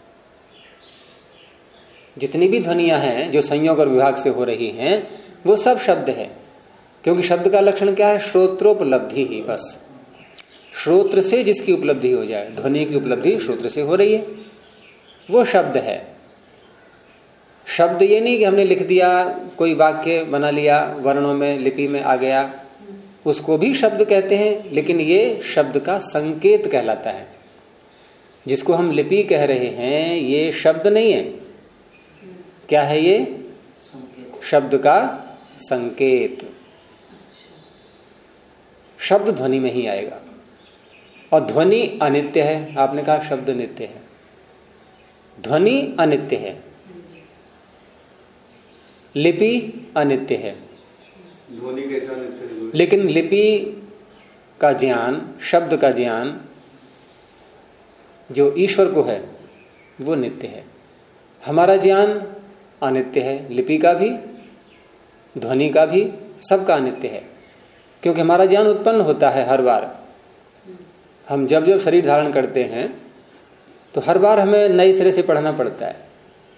जितनी भी ध्वनियां हैं जो संयोग और विभाग से हो रही हैं वो सब शब्द है, क्योंकि शब्द का लक्षण क्या है? श्रोत्रोपलब्धि ही। बस श्रोत्र से जिसकी उपलब्धि हो जाए, ध्वनि की उपलब्धि श्रोत्र से हो रही है, वो शब्द है। शब्द ये नहीं कि हमने लिख दिया, कोई वाक्य बना लिया, वर्णों में लिपि में आ गया, उसको भी शब्द कहते हैं, लेकिन ये शब्द का संकेत कहलाता है। जिसको हम लिपि कह रहे हैं ये शब्द नहीं है। क्या है ये? शब्द का संकेत। शब्द ध्वनि में ही आएगा, और ध्वनि अनित्य है। आपने कहा शब्द नित्य है, ध्वनि अनित्य है, लिपि अनित्य है। ध्वनि कैसा अनित्य है? लेकिन लिपि का ज्ञान, शब्द का ज्ञान जो ईश्वर को है वो नित्य है। हमारा ज्ञान अनित्य है, लिपि का भी, ध्वनि का भी, सबका अनित्य है। क्योंकि हमारा ज्ञान उत्पन्न होता है हर बार। हम जब जब शरीर धारण करते हैं तो हर बार हमें नए सिरे से पढ़ना पड़ता है।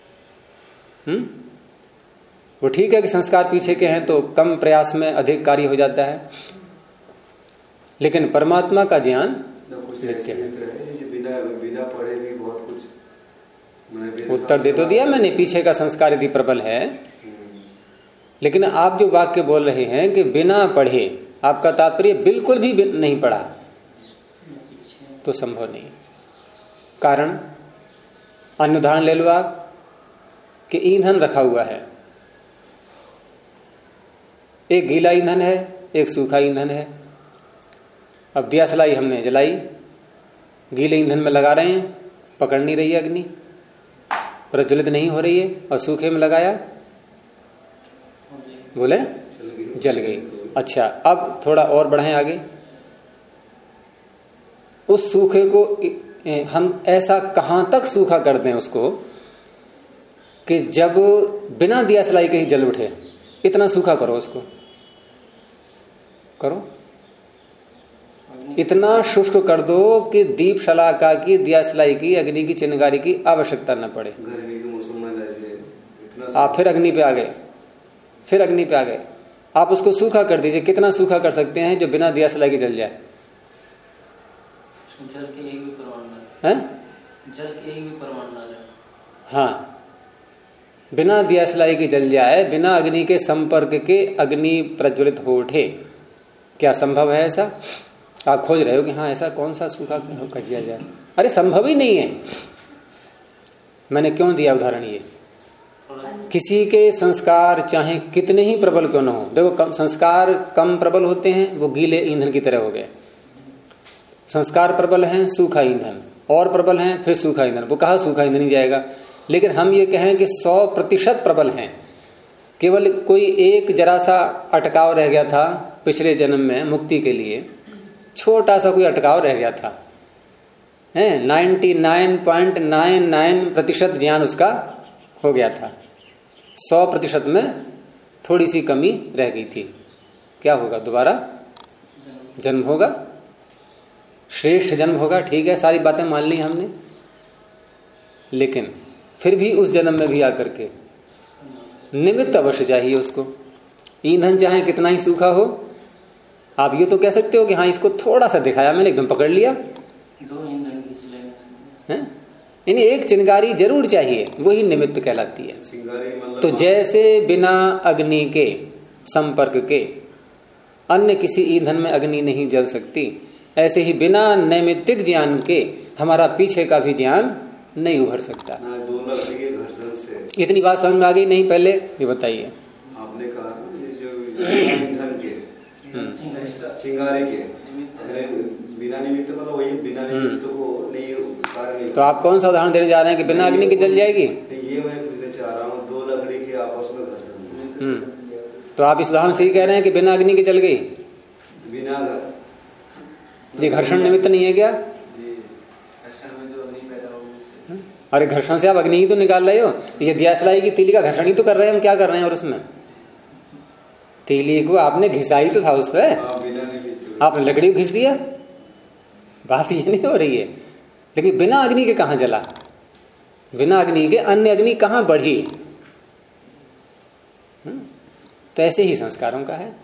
वो ठीक है कि संस्कार पीछे के हैं तो कम प्रयास में अधिक कार्य हो जाता है, लेकिन परमात्मा का ज्ञान नित्य है। बिना पढ़े भी बहुत कुछ उत्तर दे तो दिया मैंने, पीछे का संस्कार यदि प्रबल है। लेकिन आप जो वाक्य बोल रहे हैं कि बिना पढ़े, आपका तात्पर्य बिल्कुल भी नहीं पढ़ा, तो संभव नहीं। कारण अन्य उदाहरण ले लो आप कि ईंधन रखा हुआ है, एक गीला ईंधन है, एक सूखा ईंधन है। अब दिया सलाई हमने जलाई, गीले ईंधन में लगा रहे हैं, पकड़ नहीं रही है अग्नि, प्रज्वलित नहीं हो रही है, और सूखे में लगाया, बोले जल गई। अच्छा, अब थोड़ा और बढ़ाएं आगे। उस सूखे को हम ऐसा कहां तक सूखा कर दें उसको कि जब बिना दिया सलाई के ही जल उठे, इतना सूखा करो उसको, करो इतना शुष्क कर दो कि दीप शलाका की, दिया सलाई की, अग्नि की चिनगारी की आवश्यकता न पड़े। गर्मी के मौसम में आप फिर अग्नि पे आ गए, फिर अग्नि पे आ गए। आप उसको सूखा कर दीजिए, कितना सूखा कर सकते हैं जो बिना दिया सलाई के जल जाए? जल के एक भी परमाणु है, जल के एक भी परमाणु ना रहे। हाँ, बिना दिया सलाई के जल जाए, बिना अग्नि के संपर्क के अग्नि प्रज्वलित हो उठे। क्या संभव है ऐसा? आप खोज रहे हो कि हाँ ऐसा कौन सा सूखा कर दिया जाए? अरे संभव ही नहीं है। मैंने क्यों दिया उदाहरण ये? किसी के संस्कार चाहे कितने ही प्रबल क्यों न हो, देखो संस्कार कम प्रबल होते हैं, वो गीले ईंधन की तरह हो गए। संस्कार प्रबल हैं, सूखा ईंधन, और प्रबल हैं, फिर सूखा ईंधन। वो कहा सूखा ईंधन ही जाएगा। लेकिन हम ये कहें कि 100% प्रबल हैं, केवल कोई एक जरा सा अटकाव रह गया था पिछले जन्म में मुक्ति के लिए, छोटा सा कोई अटकाव रह गया था, है 99.99% ज्ञान उसका हो गया था, 100% में थोड़ी सी कमी रह गई थी। क्या होगा? दोबारा जन्म होगा, श्रेष्ठ जन्म होगा। ठीक है, सारी बातें मान ली हमने, लेकिन फिर भी उस जन्म में भी आकर के निमित्त अवश्य चाहिए उसको। ईंधन चाहे कितना ही सूखा हो, आप ये तो कह सकते हो कि हाँ इसको थोड़ा सा दिखाया मैंने, एकदम पकड़ लिया। दो ईंधन की सिलाई है, यानी एक चिंगारी जरूर चाहिए, वही निमित्त कहलाती है। तो जैसे बिना अग्नि के संपर्क के अन्य किसी ईंधन में अग्नि नहीं जल सकती, ऐसे ही बिना नैमित्तिक ज्ञान के हमारा पीछे का भी ज्ञान नहीं उभर सकता। घर्षण से इतनी बात समझ में आ गई नहीं? पहले ये बताइए। आपने कहा ईंधन के, चिंगारी के, बिना निमित्त मतलब वही बिना निमित्त को नहीं कार्य नहीं। तो आप कौन सा उदाहरण देने जा रहे हैं कि बिना अग्नि के जल जाएगी? ये मैं पूछना चाह रहा हूँ, दो लकड़ी के आपस में घर्षण। तो आप इस उदाहरण से ही कह रहे हैं कि बिना अग्नि के जल गई? बिना ये घर्षण निमित्त नहीं है क्या? घर्षण में जो अग्नि पैदा होगी। अरे घर्षण से आप अग्नि ही तो निकाल रहे हो। ये दियासलाई की तीली का घर्षण ही तो कर रहे हैं हम। क्या कर रहे हैं? और उसमें तीली को आपने घिसाई तो था उस पर, आपने लकड़ी को घिस दिया। बात ये नहीं हो रही है। लेकिन बिना अग्नि के कहां जला? बिना अग्नि के अन्य अग्नि कहां बढ़ी? तो ऐसे ही संस्कारों का है।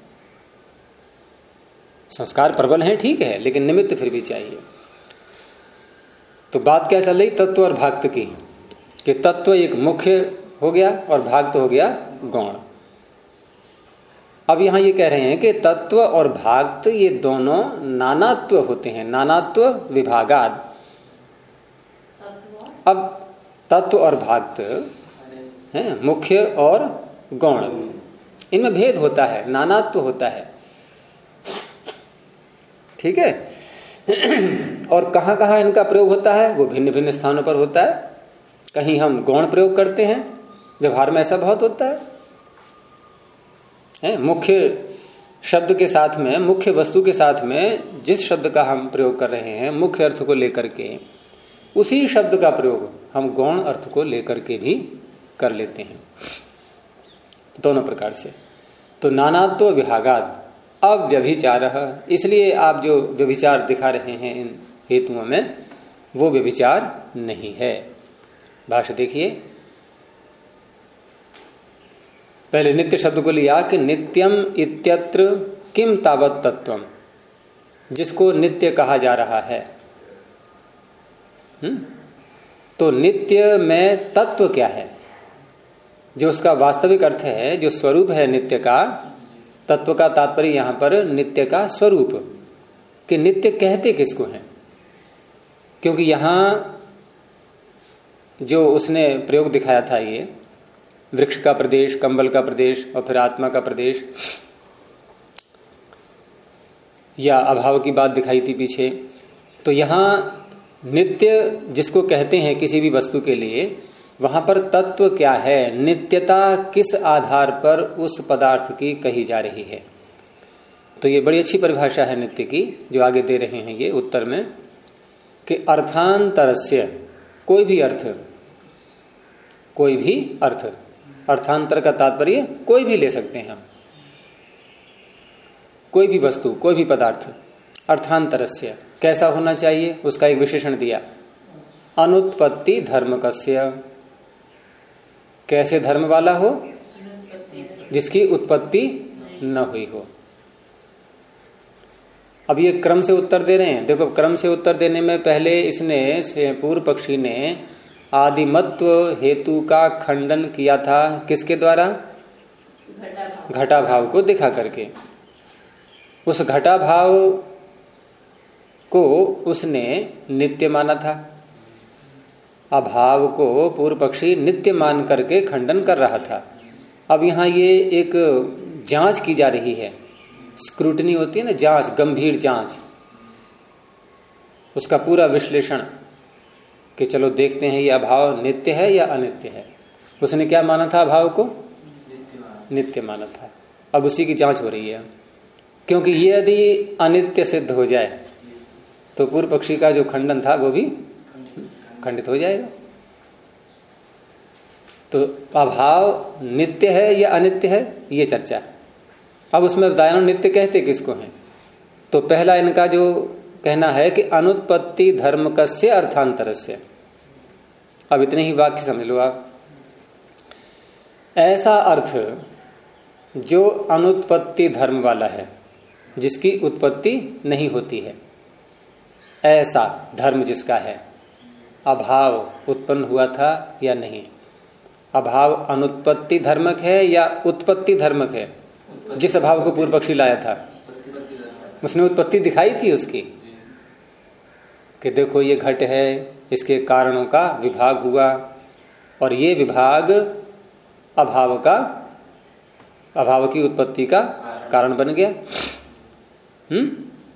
संस्कार प्रबल है, ठीक है, लेकिन निमित्त फिर भी चाहिए। तो बात क्या चल रही? तत्व और भाक्त की, कि तत्व एक मुख्य हो गया और भाक्त हो गया गौण। अब यहां ये कह रहे हैं कि तत्व और भाक्त ये दोनों नानात्व होते हैं, नानात्व विभागाद। अब तत्व और भाक्त है मुख्य और गौण, इनमें भेद होता है, नानात्व होता है, ठीक है। और कहां कहां इनका प्रयोग होता है वो भिन्न भिन्न स्थानों पर होता है। कहीं हम गौण प्रयोग करते हैं, व्यवहार में ऐसा बहुत होता है। मुख्य शब्द के साथ में, मुख्य वस्तु के साथ में जिस शब्द का हम प्रयोग कर रहे हैं मुख्य अर्थ को लेकर के, उसी शब्द का प्रयोग हम गौण अर्थ को लेकर के भी कर लेते हैं, दोनों प्रकार से। तो नानात्व विभागाद अव्यभिचार, इसलिए आप जो व्यभिचार दिखा रहे हैं इन हेतुओं में, वो व्यभिचार नहीं है। भाष्य देखिए, पहले नित्य शब्द को लिया कि नित्यम इत्यत्र किम तावत तत्वम, जिसको नित्य कहा जा रहा है। तो नित्य में तत्व क्या है? जो उसका वास्तविक अर्थ है, जो स्वरूप है नित्य का, तत्व का तात्पर्य यहां पर नित्य का स्वरूप, कि नित्य कहते किसको है? क्योंकि यहां जो उसने प्रयोग दिखाया था, ये वृक्ष का प्रदेश, कंबल का प्रदेश और फिर आत्मा का प्रदेश, या अभाव की बात दिखाई थी पीछे। तो यहां नित्य जिसको कहते हैं किसी भी वस्तु के लिए, वहां पर तत्व क्या है, नित्यता किस आधार पर उस पदार्थ की कही जा रही है। तो ये बड़ी अच्छी परिभाषा है नित्य की, जो आगे दे रहे हैं ये उत्तर में, कि अर्थांतरस्य, कोई भी अर्थ, कोई भी अर्थ, अर्थांतर का तात्पर्य कोई भी ले सकते हैं हम, कोई भी वस्तु, कोई भी पदार्थ, अर्थांतरस्य कैसा होना चाहिए, उसका एक विशेषण दिया, अनुत्पत्ति धर्मकस्य, कैसे धर्म वाला हो, जिसकी उत्पत्ति न हुई हो। अब ये क्रम से उत्तर दे रहे हैं। देखो, क्रम से उत्तर देने में पहले इसने, पूर्व पक्षी ने आदिमत्व हेतु का खंडन किया था, किसके द्वारा? घटाभाव को दिखा करके। उस घटाभाव को उसने नित्य माना था, अभाव को पूर्व पक्षी नित्य मान करके खंडन कर रहा था। अब यहां ये एक जांच की जा रही है, स्क्रूटनी होती है ना, जांच, गंभीर जांच, उसका पूरा विश्लेषण, कि चलो देखते हैं ये अभाव नित्य है या अनित्य है। उसने क्या माना था? अभाव को नित्य माना था। अब उसी की जांच हो रही है, क्योंकि ये यदि अनित्य सिद्ध हो जाए तो पूर्व पक्षी का जो खंडन था वो भी खंडित हो जाएगा। तो अभाव नित्य है या अनित्य है, ये चर्चा। अब उसमें बताया नित्य कहते किसको हैं। तो पहला इनका जो कहना है कि अनुत्पत्ति धर्मकस्य अर्थांतरस्य। अब इतने ही वाक्य समझ लो आप। ऐसा अर्थ जो अनुत्पत्ति धर्म वाला है, जिसकी उत्पत्ति नहीं होती है, ऐसा धर्म जिसका है, अभाव उत्पन्न हुआ था या नहीं, अभाव अनुत्पत्ति धर्मक है या उत्पत्ति धर्मक है। जिस अभाव को पूर्व पक्षी लाया था उसने उत्पत्ति दिखाई थी उसकी, कि देखो ये घट है, इसके कारणों का विभाग हुआ और ये विभाग अभाव का अभाव की उत्पत्ति का कारण बन गया। जब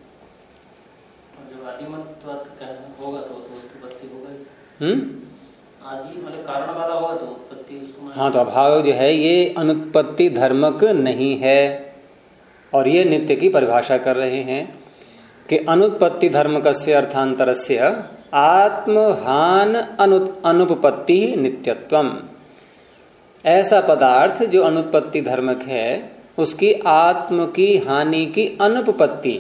आदिमत्व होगा तो उत्पत्ति होगा। आदि मतलब कारण वाला होगा तो उत्पत्ति उसको। हाँ, तो अभाव जो है ये अनुत्पत्ति धर्मक नहीं है, और ये नित्य की परिभाषा कर रहे हैं कि अनुत्पत्ति धर्मकस्य अर्थांतरस्य आत्महान अनुपपत्ति नित्यत्वम। ऐसा पदार्थ जो अनुत्पत्ति धर्मक है उसकी आत्म की हानि की अनुपपत्ति,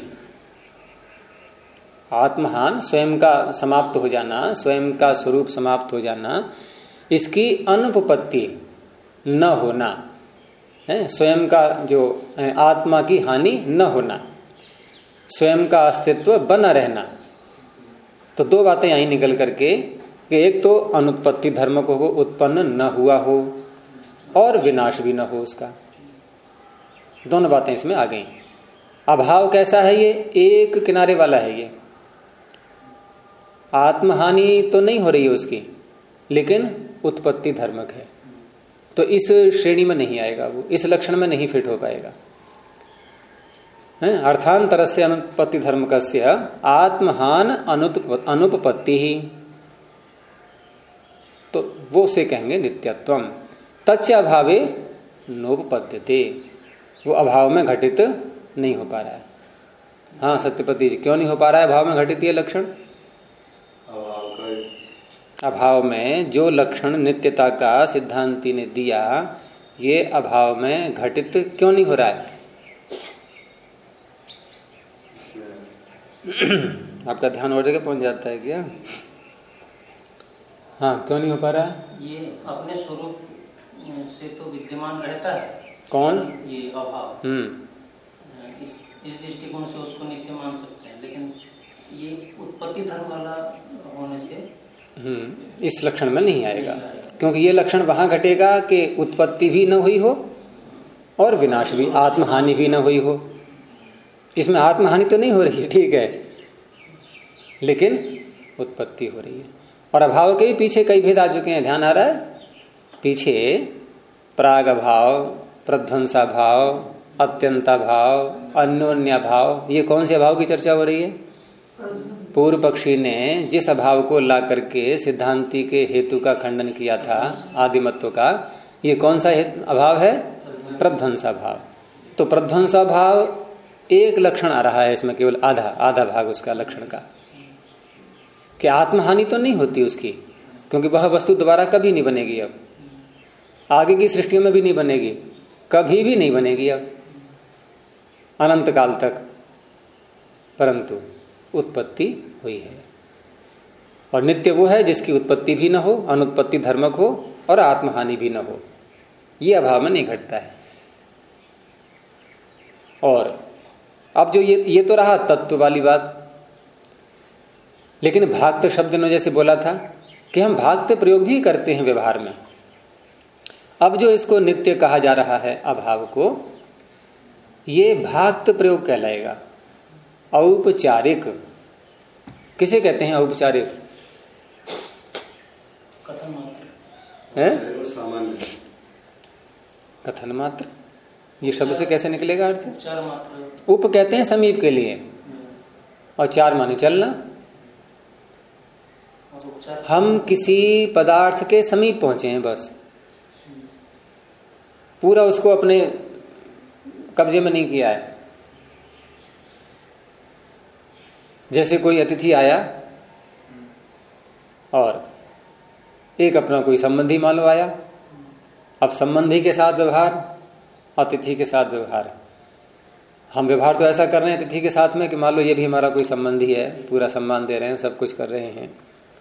आत्महान स्वयं का समाप्त हो जाना, स्वयं का स्वरूप समाप्त हो जाना, इसकी अनुपपत्ति न होना है, स्वयं का जो आत्मा की हानि न होना, स्वयं का अस्तित्व बना रहना। तो दो बातें यही निकल करके कि एक तो अनुत्पत्ति धर्म को वो उत्पन्न न हुआ हो और विनाश भी न हो उसका, दोनों बातें इसमें आ गई। अभाव कैसा है? ये एक किनारे वाला है, ये आत्महानि तो नहीं हो रही है उसकी, लेकिन उत्पत्ति धर्मक है, तो इस श्रेणी में नहीं आएगा, वो इस लक्षण में नहीं फिट हो पाएगा। अर्थांतरस्य अनुत्पत्ति धर्मकस्य आत्महान अनुपपत्ति ही, तो वो से कहेंगे नित्यत्वम। तच्च अभावे नोपपद्यते, वो अभाव में घटित नहीं हो पा रहा है। हाँ सत्यपति जी, क्यों नहीं हो पा रहा है अभाव में घटित ये लक्षण? अभाव में जो लक्षण नित्यता का सिद्धांति ने दिया, ये अभाव में घटित क्यों नहीं हो रहा है? आपका ध्यान और जगह पहुंच जाता है क्या? हाँ, क्यों नहीं हो पा रहा है? ये अपने स्वरूप से तो विद्यमान रहता है। कौन? ये अभाव। इस दृष्टिकोण से उसको नित्य मान सकते हैं, लेकिन ये उत्पत्ति धर्म वाला होने से इस लक्षण में नहीं आएगा, क्योंकि ये लक्षण वहां घटेगा कि उत्पत्ति भी न हुई हो और विनाश भी, आत्महानि भी न हुई हो। इसमें आत्महानि तो नहीं हो रही है, ठीक है, लेकिन उत्पत्ति हो रही है। और अभाव के पीछे कई भेद आ चुके हैं, ध्यान आ रहा है? पीछे प्राग भाव, प्रध्वंसा भाव, अत्यंता भाव, अन्योन्या भाव, ये कौन से अभाव की चर्चा हो रही है? पूर्व पक्षी ने जिस अभाव को ला करके सिद्धांति के हेतु का खंडन किया था, आदिमत्व का, ये कौन सा अभाव है? प्रध्वंसा भाव। तो प्रध्वंसा भाव एक लक्षण आ रहा है इसमें, केवल आधा भाग उसका लक्षण का, कि आत्महानि तो नहीं होती उसकी, क्योंकि वह वस्तु दोबारा कभी नहीं बनेगी, अब आगे की सृष्टियों में भी नहीं बनेगी, कभी भी नहीं बनेगी अब अनंत काल तक, परंतु उत्पत्ति हुई है। और नित्य वो है जिसकी उत्पत्ति भी न हो, अनुत्पत्ति धर्मक हो और आत्महानि भी न हो, ये अभाव में नहीं घटता है। और अब जो ये तो रहा तत्व वाली बात, लेकिन भाक्त शब्द ने जैसे बोला था कि हम भाक्त प्रयोग भी करते हैं व्यवहार में। अब जो इसको नित्य कहा जा रहा है अभाव को, ये भाक्त प्रयोग कहलाएगा। औपचारिक किसे कहते हैं? औपचारिक कथन मात्र है, सामान्य कथन मात्र। ये शब्द से कैसे निकलेगा अर्थ? उपचार मात्र। उप कहते हैं समीप के लिए, और चार माने चलना। हम किसी पदार्थ के समीप पहुंचे हैं, बस पूरा उसको अपने कब्जे में नहीं किया है। जैसे कोई अतिथि आया और एक अपना कोई संबंधी मान लो आया, अब संबंधी के साथ व्यवहार, अतिथि के साथ व्यवहार। हम व्यवहार तो ऐसा कर रहे हैं अतिथि के साथ में कि मान लो ये भी हमारा कोई संबंधी है, पूरा सम्मान दे रहे हैं, सब कुछ कर रहे हैं,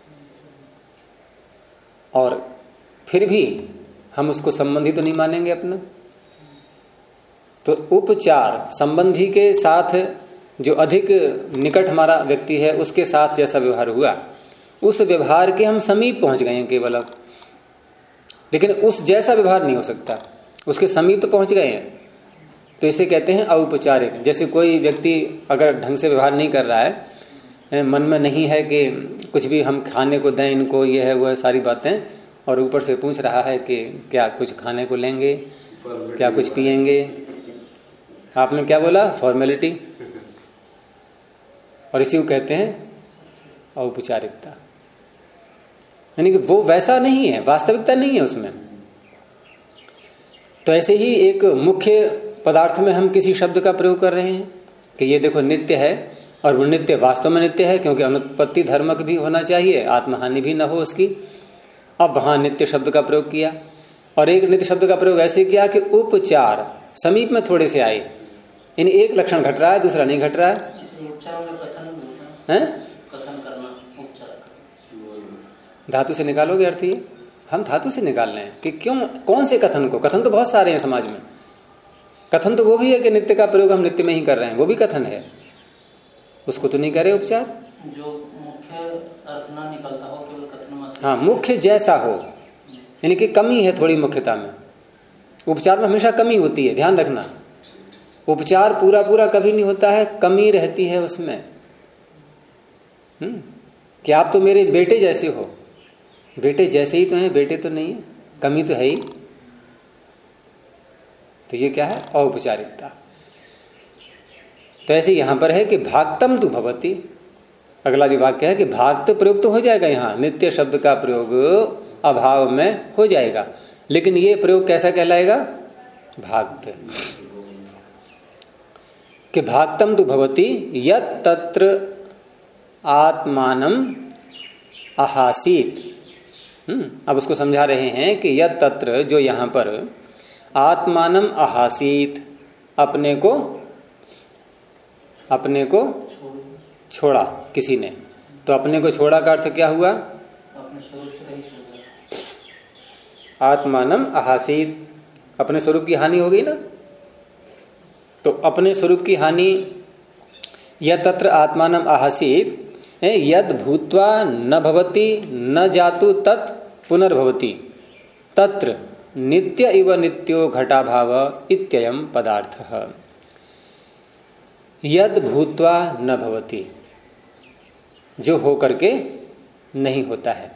और फिर भी हम उसको संबंधी तो नहीं मानेंगे अपना। तो उपचार, संबंधी के साथ जो अधिक निकट हमारा व्यक्ति है उसके साथ जैसा व्यवहार हुआ, उस व्यवहार के हम समीप पहुंच गए हैं केवल अब, लेकिन उस जैसा व्यवहार नहीं हो सकता, उसके समीप तो पहुंच गए हैं। तो इसे कहते हैं औपचारिक। जैसे कोई व्यक्ति अगर ढंग से व्यवहार नहीं कर रहा है, मन में नहीं है कि कुछ भी हम खाने को दें इनको, ये है वो है सारी बातें, और ऊपर से पूछ रहा है कि क्या कुछ खाने को लेंगे, क्या कुछ पिएंगे? आपने क्या बोला? फॉर्मेलिटी। और इसी को कहते हैं औपचारिकता, यानी कि वो वैसा नहीं है, वास्तविकता नहीं है उसमें। तो ऐसे ही एक मुख्य पदार्थ में हम किसी शब्द का प्रयोग कर रहे हैं कि ये देखो नित्य है, और वो नित्य वास्तव में नित्य है, क्योंकि अनुत्पत्ति धर्मक भी होना चाहिए, आत्महानि भी न हो उसकी। अब वहां नित्य शब्द का प्रयोग किया, और एक नित्य शब्द का प्रयोग ऐसे किया कि उपचार समीप में थोड़े से आए, इन एक लक्षण घट रहा है, दूसरा नहीं घट रहा है। कथन करना उपचार धातु से निकालोगे अर्थ ये? हम धातु से निकाल रहे हैं कि क्यों, कौन से कथन को? कथन तो बहुत सारे हैं समाज में। कथन तो वो भी है कि नित्य का प्रयोग हम नित्य में ही कर रहे हैं, वो भी कथन है, उसको तो नहीं करे उपचार। जो मुख्य अर्थ ना निकलता हो, केवल कथन मात्र। हाँ, मुख्य जैसा हो, यानी कि कमी है थोड़ी मुख्यता में। उपचार में हमेशा कमी होती है, ध्यान रखना। उपचार पूरा पूरा कभी नहीं होता है, कमी रहती है उसमें। कि आप तो मेरे बेटे जैसे हो, बेटे जैसे ही तो हैं, बेटे तो नहीं है, कमी तो है ही। तो ये क्या है? औपचारिकता। तो ऐसे यहां पर है कि भागतम तु भवति। अगला जो वाक्य है कि भाग तो प्रयोग तो हो जाएगा, यहां नित्य शब्द का प्रयोग अभाव में हो जाएगा, लेकिन ये प्रयोग कैसा कहलाएगा? भागत। कि भागतम तु भवति यत् तत्र आत्मानम आहासीत। अब उसको समझा रहे हैं कि यत् तत्र, जो यहां पर आत्मानम आहासीत, अपने को छोड़ा किसी ने। तो अपने को छोड़ा का अर्थ क्या हुआ? अपने स्वरूप से रहित हो गया। आत्मानम आहासीत, अपने स्वरूप की हानि हो गई ना। तो अपने स्वरूप की हानि, यत् तत्र आत्मानम आहासीत, यद भूत्वा न भवति न जातु तत् पुनर्भवति तत्र नित्य इव नित्यो घटाभाव इत्ययम् पदार्थः। यद भूत्वा न भवति, जो हो करके नहीं होता है।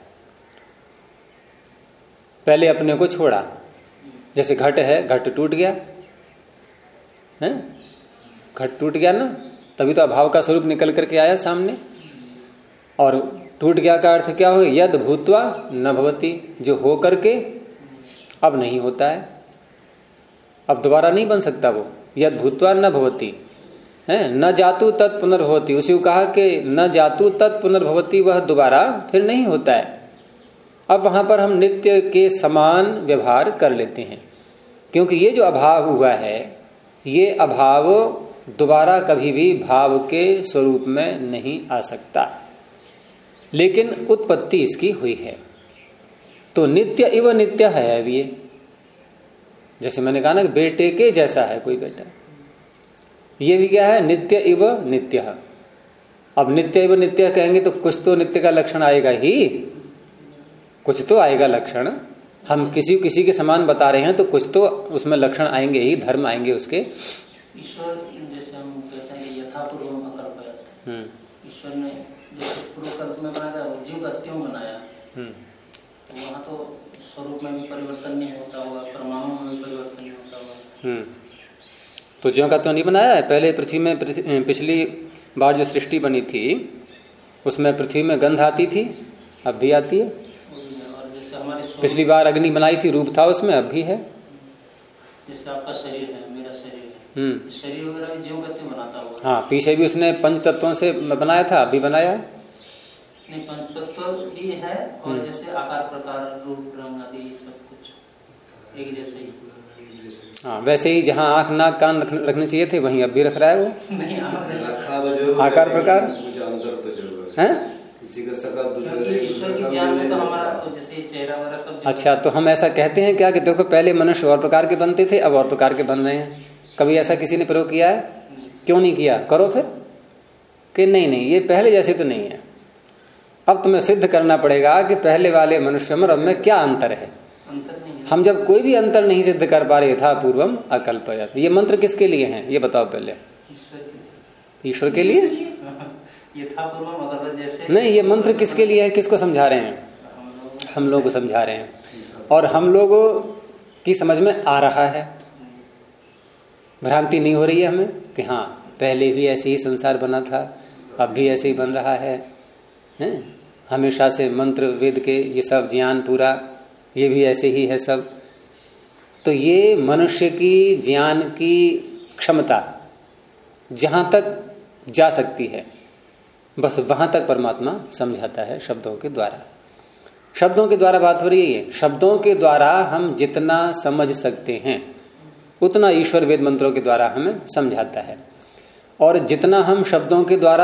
पहले अपने को छोड़ा, जैसे घट है, घट टूट गया है, घट टूट गया ना, तभी तो अभाव का स्वरूप निकल करके आया सामने। और टूट गया का अर्थ क्या हो? यद भूत्वा न भवति, जो हो करके अब नहीं होता है, अब दोबारा नहीं बन सकता वो। यद भूत्वा न भवति है, न जातु तत् पुनर्भवति, उसी को कहा कि न जातु तत् पुनर्भवति, वह दोबारा फिर नहीं होता है। अब वहां पर हम नित्य के समान व्यवहार कर लेते हैं, क्योंकि ये जो अभाव हुआ है, ये अभाव दोबारा कभी भी भाव के स्वरूप में नहीं आ सकता, लेकिन उत्पत्ति इसकी हुई है। तो नित्य इव नित्य है अब ये, जैसे मैंने कहा ना कि बेटे के जैसा है कोई बेटा, ये भी क्या है? नित्य इव नित्य। अब नित्य इव नित्य कहेंगे तो कुछ तो नित्य का लक्षण आएगा ही, कुछ तो आएगा लक्षण। हम किसी के समान बता रहे हैं तो कुछ तो उसमें लक्षण आएंगे ही, धर्म आएंगे उसके। ईश्वर, जैसे हम कहते हैं कि यथापूर्वम अकल्पयत्, ईश्वर ने जैसे पूर्व कल्प में बनाया, जीव का त्यों बनाया, तो वहां तो स्वरूप में भी परिवर्तन नहीं होता हुआ, परमाणु में भी परिवर्तन नहीं होता हुआ। तो ज्यों का त्यों नहीं बनाया है। पहले पृथ्वी में, पिछली बार जो सृष्टि बनी थी उसमें पृथ्वी में गंध आती थी, अब भी आती है। और जैसे हमारे पिछली बार अग्नि बनाई थी, रूप था उसमें, अब भी है। जैसे आपका शरीर है, मेरा शरीर है, शरीर वगैरह भी जीव गति बनाता हुआ। हाँ, पीछे भी उसने पंच तत्वों से बनाया था, अभी बनाया नहीं, पंच तत्व भी है, और जैसे आकार प्रकार रूप रंग आदि सब कुछ एक जैसे ही। हाँ, वैसे ही जहाँ आंख नाक कान रखने चाहिए थे वहीं अब भी रख रहा है वो। नहीं, आकार प्रकार है। ईश्वर की ज्ञान में तो हमारा जैसे चेहरा वगैरह सब। अच्छा, तो हम ऐसा कहते हैं क्या कि देखो पहले मनुष्य और प्रकार के बनते थे, अब और प्रकार के बन रहे हैं? कभी ऐसा किसी ने प्रयोग किया है? क्यों नहीं किया? करो फिर। कि नहीं, ये पहले जैसे तो नहीं है। अब तुम्हें सिद्ध करना पड़ेगा कि पहले वाले मनुष्य में और अब में क्या अंतर है। हम जब कोई भी अंतर नहीं सिद्ध कर पा रहे था पूर्वम अकल्पयत्। ये मंत्र किसके लिए हैं ये बताओ पहले। ईश्वर के लिए नहीं, ये मंत्र किसके लिए है? किसको समझा रहे हैं? हम लोगों को समझा रहे हैं, और हम लोगों की समझ में आ रहा है। भ्रांति नहीं हो रही है हमें कि हाँ पहले भी ऐसे ही संसार बना था, अब भी ऐसे ही बन रहा है, हमेशा से मंत्र वेद के ये सब ज्ञान पूरा ये भी ऐसे ही है सब। तो ये मनुष्य की ज्ञान की क्षमता जहां तक जा सकती है बस वहां तक परमात्मा समझाता है शब्दों के द्वारा। शब्दों के द्वारा बात हो रही है, शब्दों के द्वारा हम जितना समझ सकते हैं उतना ईश्वर वेद मंत्रों के द्वारा हमें समझाता है। और जितना हम शब्दों के द्वारा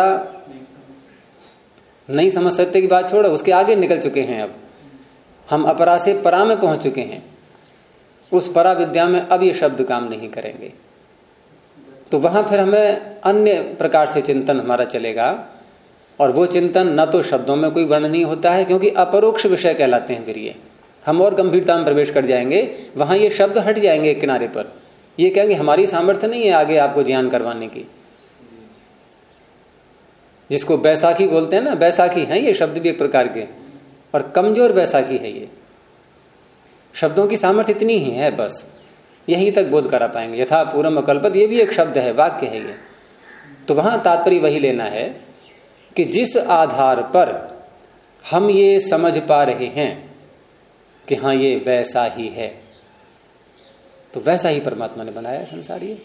नहीं समझ सकते की बात छोड़ो, उसके आगे निकल चुके हैं। अब हम अपरा से परा में पहुंच चुके हैं, उस परा विद्या में अब ये शब्द काम नहीं करेंगे। तो वहां फिर हमें अन्य प्रकार से चिंतन हमारा चलेगा, और वो चिंतन न तो शब्दों में कोई वर्णनीय होता है क्योंकि अपरोक्ष विषय कहलाते हैं। फिर ये हम और गंभीरता में प्रवेश कर जाएंगे, वहां ये शब्द हट जाएंगे एक किनारे पर। ये कहेंगे हमारी सामर्थ्य नहीं है आगे आपको ज्ञान करवाने की। जिसको बैसाखी बोलते हैं ना, बैसाखी है ये शब्द भी एक प्रकार के, और कमजोर बैसाखी है ये। शब्दों की सामर्थ्य इतनी ही है, बस यहीं तक बोध करा पाएंगे। यथा पूर्वम अकल्पत ये भी एक शब्द है, वाक्य है ये। तो वहां तात्पर्य वही लेना है कि जिस आधार पर हम ये समझ पा रहे हैं कि हाँ ये वैसा ही है, तो वैसा ही परमात्मा ने बनाया संसार। ये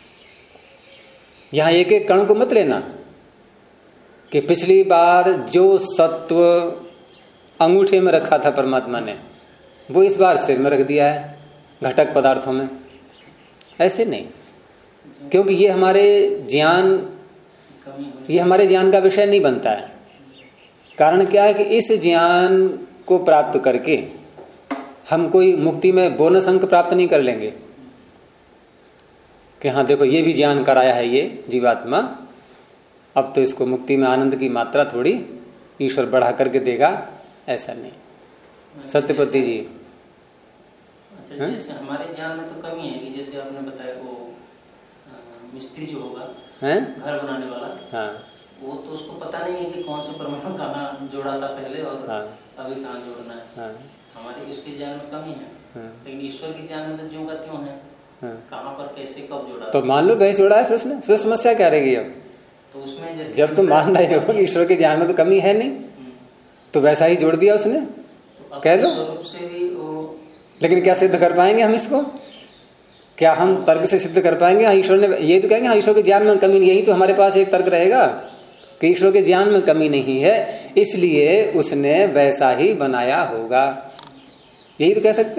यहां एक एक कण को मत लेना कि पिछली बार जो सत्व अंगूठे में रखा था परमात्मा ने वो इस बार सिर में रख दिया है घटक पदार्थों में। ऐसे नहीं, क्योंकि ये हमारे ज्ञान का विषय नहीं बनता है। कारण क्या है कि इस ज्ञान को प्राप्त करके हम कोई मुक्ति में बोनस अंक प्राप्त नहीं कर लेंगे कि हाँ देखो ये भी ज्ञान कराया है ये जीवात्मा, अब तो इसको मुक्ति में आनंद की मात्रा थोड़ी ईश्वर बढ़ा करके देगा, ऐसा नहीं। सत्यपति जी, अच्छा, जैसे हमारे ज्ञान में तो कमी है कि जैसे आपने बताया वो मिस्त्री जो होगा घर बनाने वाला, हाँ, वो तो उसको पता नहीं है कि कौन से परमाणु कहाँ जोड़ा था पहले और हाँ, अभी कहाँ जोड़ना है। हाँ, हमारे इसके ज्ञान में कमी है, हाँ, लेकिन ईश्वर के ज्ञान में तो ज्यों का त्यों है, हाँ। कहाँ पर कैसे कब जोड़ा। तो मान लो भैंस जोड़ा है फिर उसने, फिर समस्या क्या रहेगी? अब तो उसमें जैसे जब तुम मान रहे हो कि ईश्वर के ज्ञान में तो कमी है नहीं, तो वैसा ही जोड़ दिया उसने, तो कह दो। स्वरूप से भी वो, लेकिन क्या सिद्ध कर पाएंगे हम इसको? क्या हम तर्क से सिद्ध कर पाएंगे? हाँ ईश्वर ने, यही तो कहेंगे हाँ ईश्वर के ज्ञान में कमी नहीं, यही तो हमारे पास एक तर्क रहेगा कि ईश्वर के ज्ञान में कमी नहीं है, इसलिए उसने वैसा ही बनाया होगा, यही तो कह सकते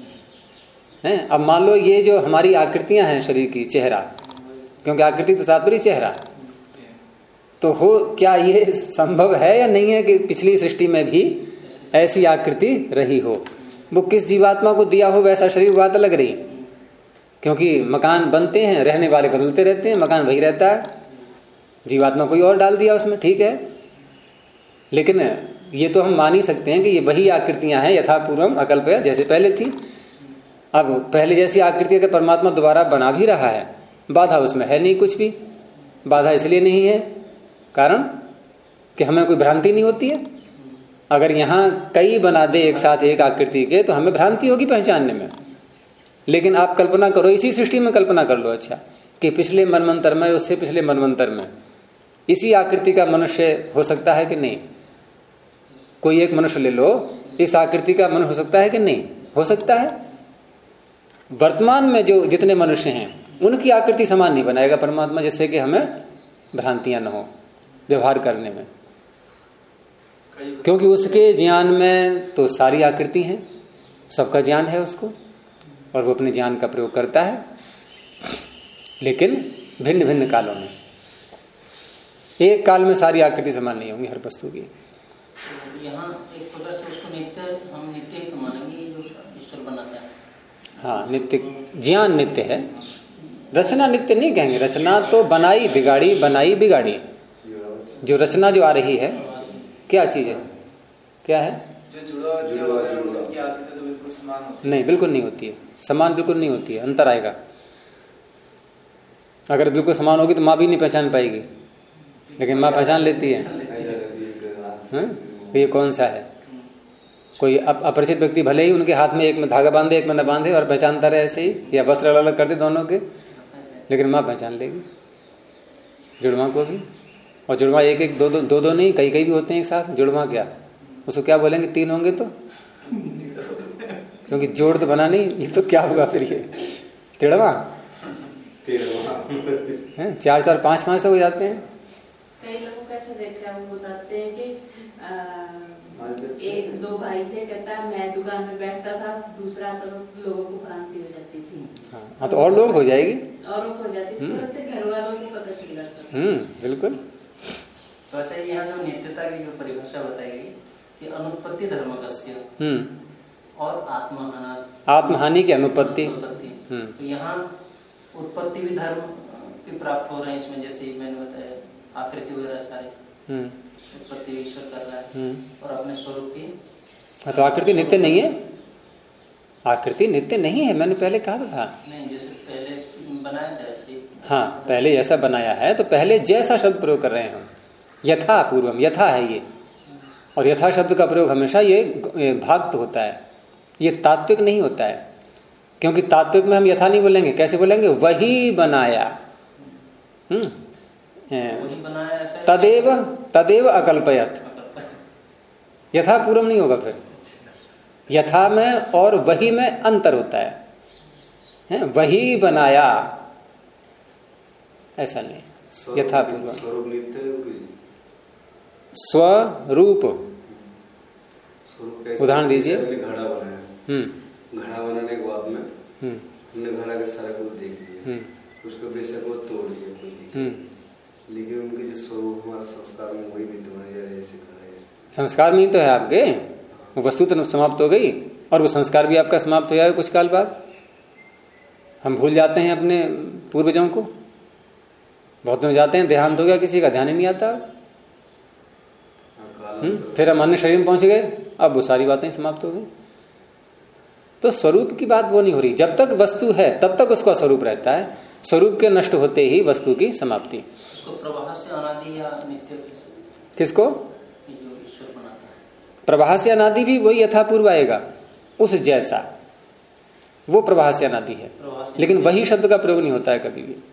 हैं। अब मान लो ये जो हमारी आकृतियां हैं शरीर की, चेहरा, क्योंकि आकृति तो तात्पर्य चेहरा, तो हो क्या ये संभव है या नहीं है कि पिछली सृष्टि में भी ऐसी आकृति रही हो? वो किस जीवात्मा को दिया हो वैसा शरीर, बात अलग रही, क्योंकि मकान बनते हैं, रहने वाले बदलते रहते हैं, मकान वही रहता है, जीवात्मा कोई और डाल दिया उसमें, ठीक है। लेकिन ये तो हम मान ही सकते हैं कि ये वही आकृतियां हैं, यथा पूर्वम अकल्पया, जैसे पहले थी। अब पहले जैसी आकृति अगर परमात्मा दोबारा बना भी रहा है, बाधा उसमें है नहीं कुछ भी। बाधा इसलिए नहीं है कारण कि हमें कोई भ्रांति नहीं होती है। अगर यहां कई बना दे एक साथ एक आकृति के तो हमें भ्रांति होगी पहचानने में। लेकिन आप कल्पना करो, इसी सृष्टि में कल्पना कर लो, अच्छा, कि पिछले मनवंतर में, उससे पिछले मनवंतर में इसी आकृति का मनुष्य हो सकता है कि नहीं? कोई एक मनुष्य ले लो, इस आकृति का मनुष्य हो सकता है कि नहीं? हो सकता है। वर्तमान में जो जितने मनुष्य हैं उनकी आकृति समान नहीं बनाएगा परमात्मा, जिससे कि हमें भ्रांतियां न हो व्यवहार करने में, क्योंकि उसके ज्ञान में तो सारी आकृति हैं, सबका ज्ञान है उसको, और वो अपने ज्ञान का प्रयोग करता है, लेकिन भिन्न भिन्न कालों में। एक काल में सारी आकृति समान नहीं होंगी हर वस्तु की। यहाँ एक प्रकार से उसको नित्य, हम नित्य ही तो मानेंगे जो ईश्वर बनाता है। हाँ, नित्य ज्ञान नित्य है, रचना नित्य नहीं कहेंगे। रचना तो बनाई बिगाड़ी, बनाई बिगाड़ी। जो रचना जो आ रही है क्या चीज है, क्या है? जो जुड़ा की आकृति तो बिल्कुल समान होती है? नहीं, बिल्कुल नहीं होती है, समान बिल्कुल नहीं होती है, अंतर आएगा। अगर बिल्कुल समान होगी तो माँ भी नहीं पहचान पाएगी, लेकिन माँ पहचान लेती है। ये कौन सा है? कोई अपरिचित व्यक्ति भले ही उनके हाथ में एक में धागा बांधे एक में न बांधे और पहचानता रहे ऐसे ही, या वस्त्र अलग अलग कर दे दोनों के, लेकिन माँ पहचान लेगी जुड़वा को भी। और जुड़वा एक एक दो दो नहीं, कई कई भी होते हैं एक साथ। जुड़वा क्या, उसको क्या बोलेंगे, 3 होंगे तो, क्योंकि जोड़ तो बना नहीं, ये तो क्या होगा फिर, ये तिड़वा 4-4 5-5 तो हो जाते हैं। कई लोगों को ऐसा देखा है, वो बताते हैं कि 1-2 भाई थे, कहता मैं दुकान में बैठता था, दूसरा तो लोगों को भ्रांति हो जाती थी। हाँ तो और लोग हो जाएगी, और हो जाती थी, घर वालों को पता चल जाता। बिल्कुल। तो अच्छा, यहाँ जो नित्यता की जो परिभाषा बताई गई कि अनुत्पत्ति धर्मकस्य और आत्महानि की अनुपत्ति। तो यहाँ उत्पत्ति भी धर्म भी प्राप्त हो रहे हैं इसमें, जैसे मैंने बताया आकृति वगैरह सारे उत्पत्ति ईश्वर कर रहा है और अपने स्वरूप की। तो आकृति नित्य नहीं है, आकृति नित्य नहीं है, मैंने पहले कहा था। नहीं, जैसे पहले बनाया था ऐसे। हाँ, पहले जैसा बनाया है, तो पहले जैसा शब्द प्रयोग कर रहे हैं हम, यथा पूर्वम, यथा है ये। और यथा शब्द का प्रयोग हमेशा ये भाक्त होता है, ये तात्विक नहीं होता है। क्योंकि तात्विक में हम यथा नहीं बोलेंगे, कैसे बोलेंगे, वही बनाया, वही बनाया ऐसा, तदेव अकल्पयत। यथा पूर्वम नहीं होगा फिर, यथा में और वही में अंतर होता है, वही बनाया ऐसा नहीं। यथा पूर्वम स्वरूप, उदाहरण दीजिए। घड़ा बनाया, घड़ा बनाने के बाद में हमने घड़ा के सारे को देख लिया, उसको बेशक वो तोड़ लिया कोई, लेकिन उनके जो स्वरूप हमारा संस्कार में वही विद्यमान है। संस्कार में ही तो है आपके, वो वस्तु तो समाप्त हो गई और वो संस्कार भी आपका समाप्त हो जाएगा कुछ काल बाद। हम भूल जाते हैं अपने पूर्वजों को, बहुत में जाते हैं, देहांत हो गया किसी का, ध्यान ही नहीं आता। फिर हम अन्य शरीर में पहुंच गए, अब वो सारी बातें समाप्त हो गई। तो स्वरूप की बात वो नहीं हो रही, जब तक वस्तु है तब तक उसका स्वरूप रहता है, स्वरूप के नष्ट होते ही वस्तु की समाप्ति। उसको प्रवाह से अनादि या नित्य, किसको जो ईश्वर बनाता है, प्रवाह से अनादि भी वही यथापूर्व आएगा, उस जैसा, वो प्रवाह से अनादि है, लेकिन वही शब्द का प्रयोग नहीं होता है कभी भी।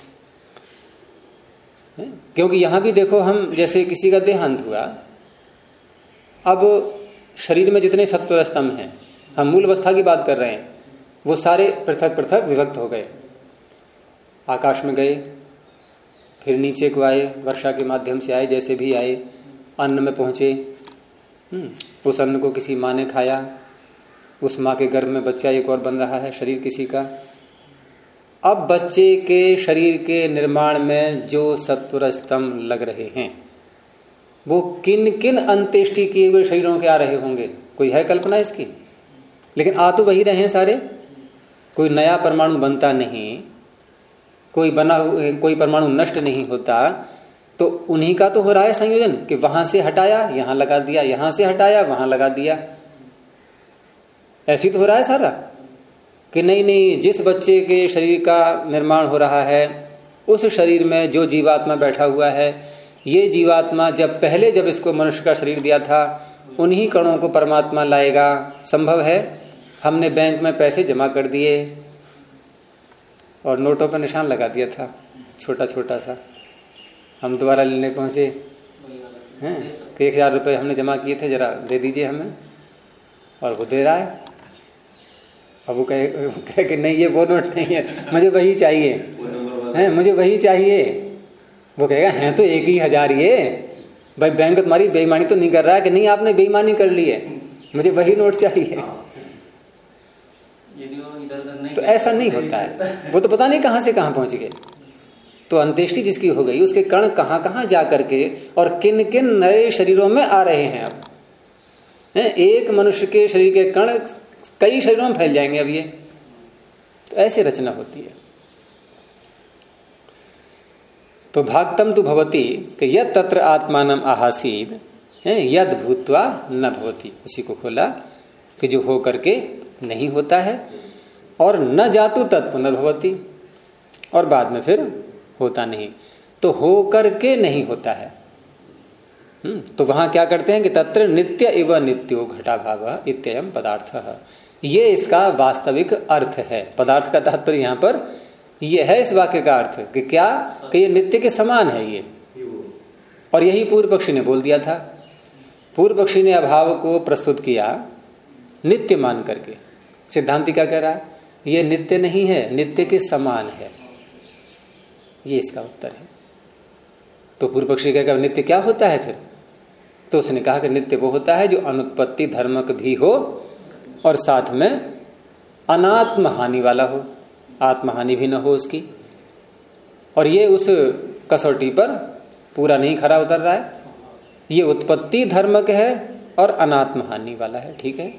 क्योंकि यहां भी देखो, हम जैसे किसी का देहांत हुआ, अब शरीर में जितने सत्व स्तंभ हैं, हम मूल अवस्था की बात कर रहे हैं, वो सारे पृथक पृथक विभक्त हो गए। आकाश में गए, फिर नीचे को आए, वर्षा के माध्यम से आए, जैसे भी आए, अन्न में पहुंचे, उस अन्न को किसी माँ ने खाया, उस माँ के गर्भ में बच्चा एक और बन रहा है, शरीर किसी का। अब बच्चे के शरीर के निर्माण में जो सत्वर स्तंभ लग रहे हैं, वो किन किन अंत्येष्टि किए हुए शरीरों के आ रहे होंगे, कोई है कल्पना इसकी? लेकिन आ तो वही रहे हैं सारे, कोई नया परमाणु बनता नहीं, कोई परमाणु नष्ट नहीं होता, तो उन्हीं का तो हो रहा है संयोजन, कि वहां से हटाया यहां लगा दिया, यहां से हटाया वहां लगा दिया, ऐसी तो हो रहा है सारा। कि नहीं, जिस बच्चे के शरीर का निर्माण हो रहा है, उस शरीर में जो जीवात्मा बैठा हुआ है, ये जीवात्मा जब इसको मनुष्य का शरीर दिया था, उन्हीं कणों को परमात्मा लाएगा। संभव है? हमने बैंक में पैसे जमा कर दिए और नोटों पर निशान लगा दिया था, छोटा छोटा सा, हम दोबारा लेने पहुंचे हैं, 1000 रुपए हमने जमा किए थे, जरा दे दीजिए हमें, और वो दे रहा है। अब वो कहे कि नहीं, ये वो नोट नहीं है, मुझे वही चाहिए, है मुझे वही चाहिए। वो कहेगा है तो 1000 ही है भाई, बैंक तुम्हारी बेईमानी तो नहीं कर रहा है कि नहीं आपने बेईमानी कर ली है, मुझे वही नोट चाहिए। तो ऐसा नहीं होता है, वो तो पता नहीं कहां से कहां पहुंच गए। तो अंत्येष्टि जिसकी हो गई, उसके कण कहां कहां जा करके और किन किन नए शरीरों में आ रहे हैं। अब एक मनुष्य के शरीर के कण कई शरीरों में फैल जाएंगे अब ये, तो ऐसे रचना होती है। तो भागतम तो भवती कि यद तत्र आत्मानम आहासीद यद भूत्वा न भवती, उसी को खोला कि जो हो करके नहीं होता है, और न जातु तत्पुनर्भवती, और बाद में फिर होता नहीं, तो हो करके नहीं होता है। तो वहां क्या करते हैं कि तत्र नित्य इव नित्यो घटाभाव इत्ययम पदार्थ, ये इसका वास्तविक अर्थ है। पदार्थ का तात्पर्य यहां पर ये है इस वाक्य का अर्थ कि क्या, कि ये नित्य के समान है ये। और यही पूर्व पक्षी ने बोल दिया था। पूर्व पक्षी ने अभाव को प्रस्तुत किया नित्य मान करके। सिद्धांति क्या कह रहा है, ये नित्य नहीं है, नित्य के समान है। ये इसका उत्तर है। तो पूर्व पक्षी कहेगा नित्य क्या होता है फिर? तो उसने कहा कि नित्य वो होता है जो अनुत्पत्ति धर्मक भी हो और साथ में अनात्म हानि वाला हो, आत्महानि भी न हो उसकी। और ये उस कसौटी पर पूरा नहीं खरा उतर रहा है। ये उत्पत्ति धर्मक है और अनात्म हानि वाला है। ठीक है।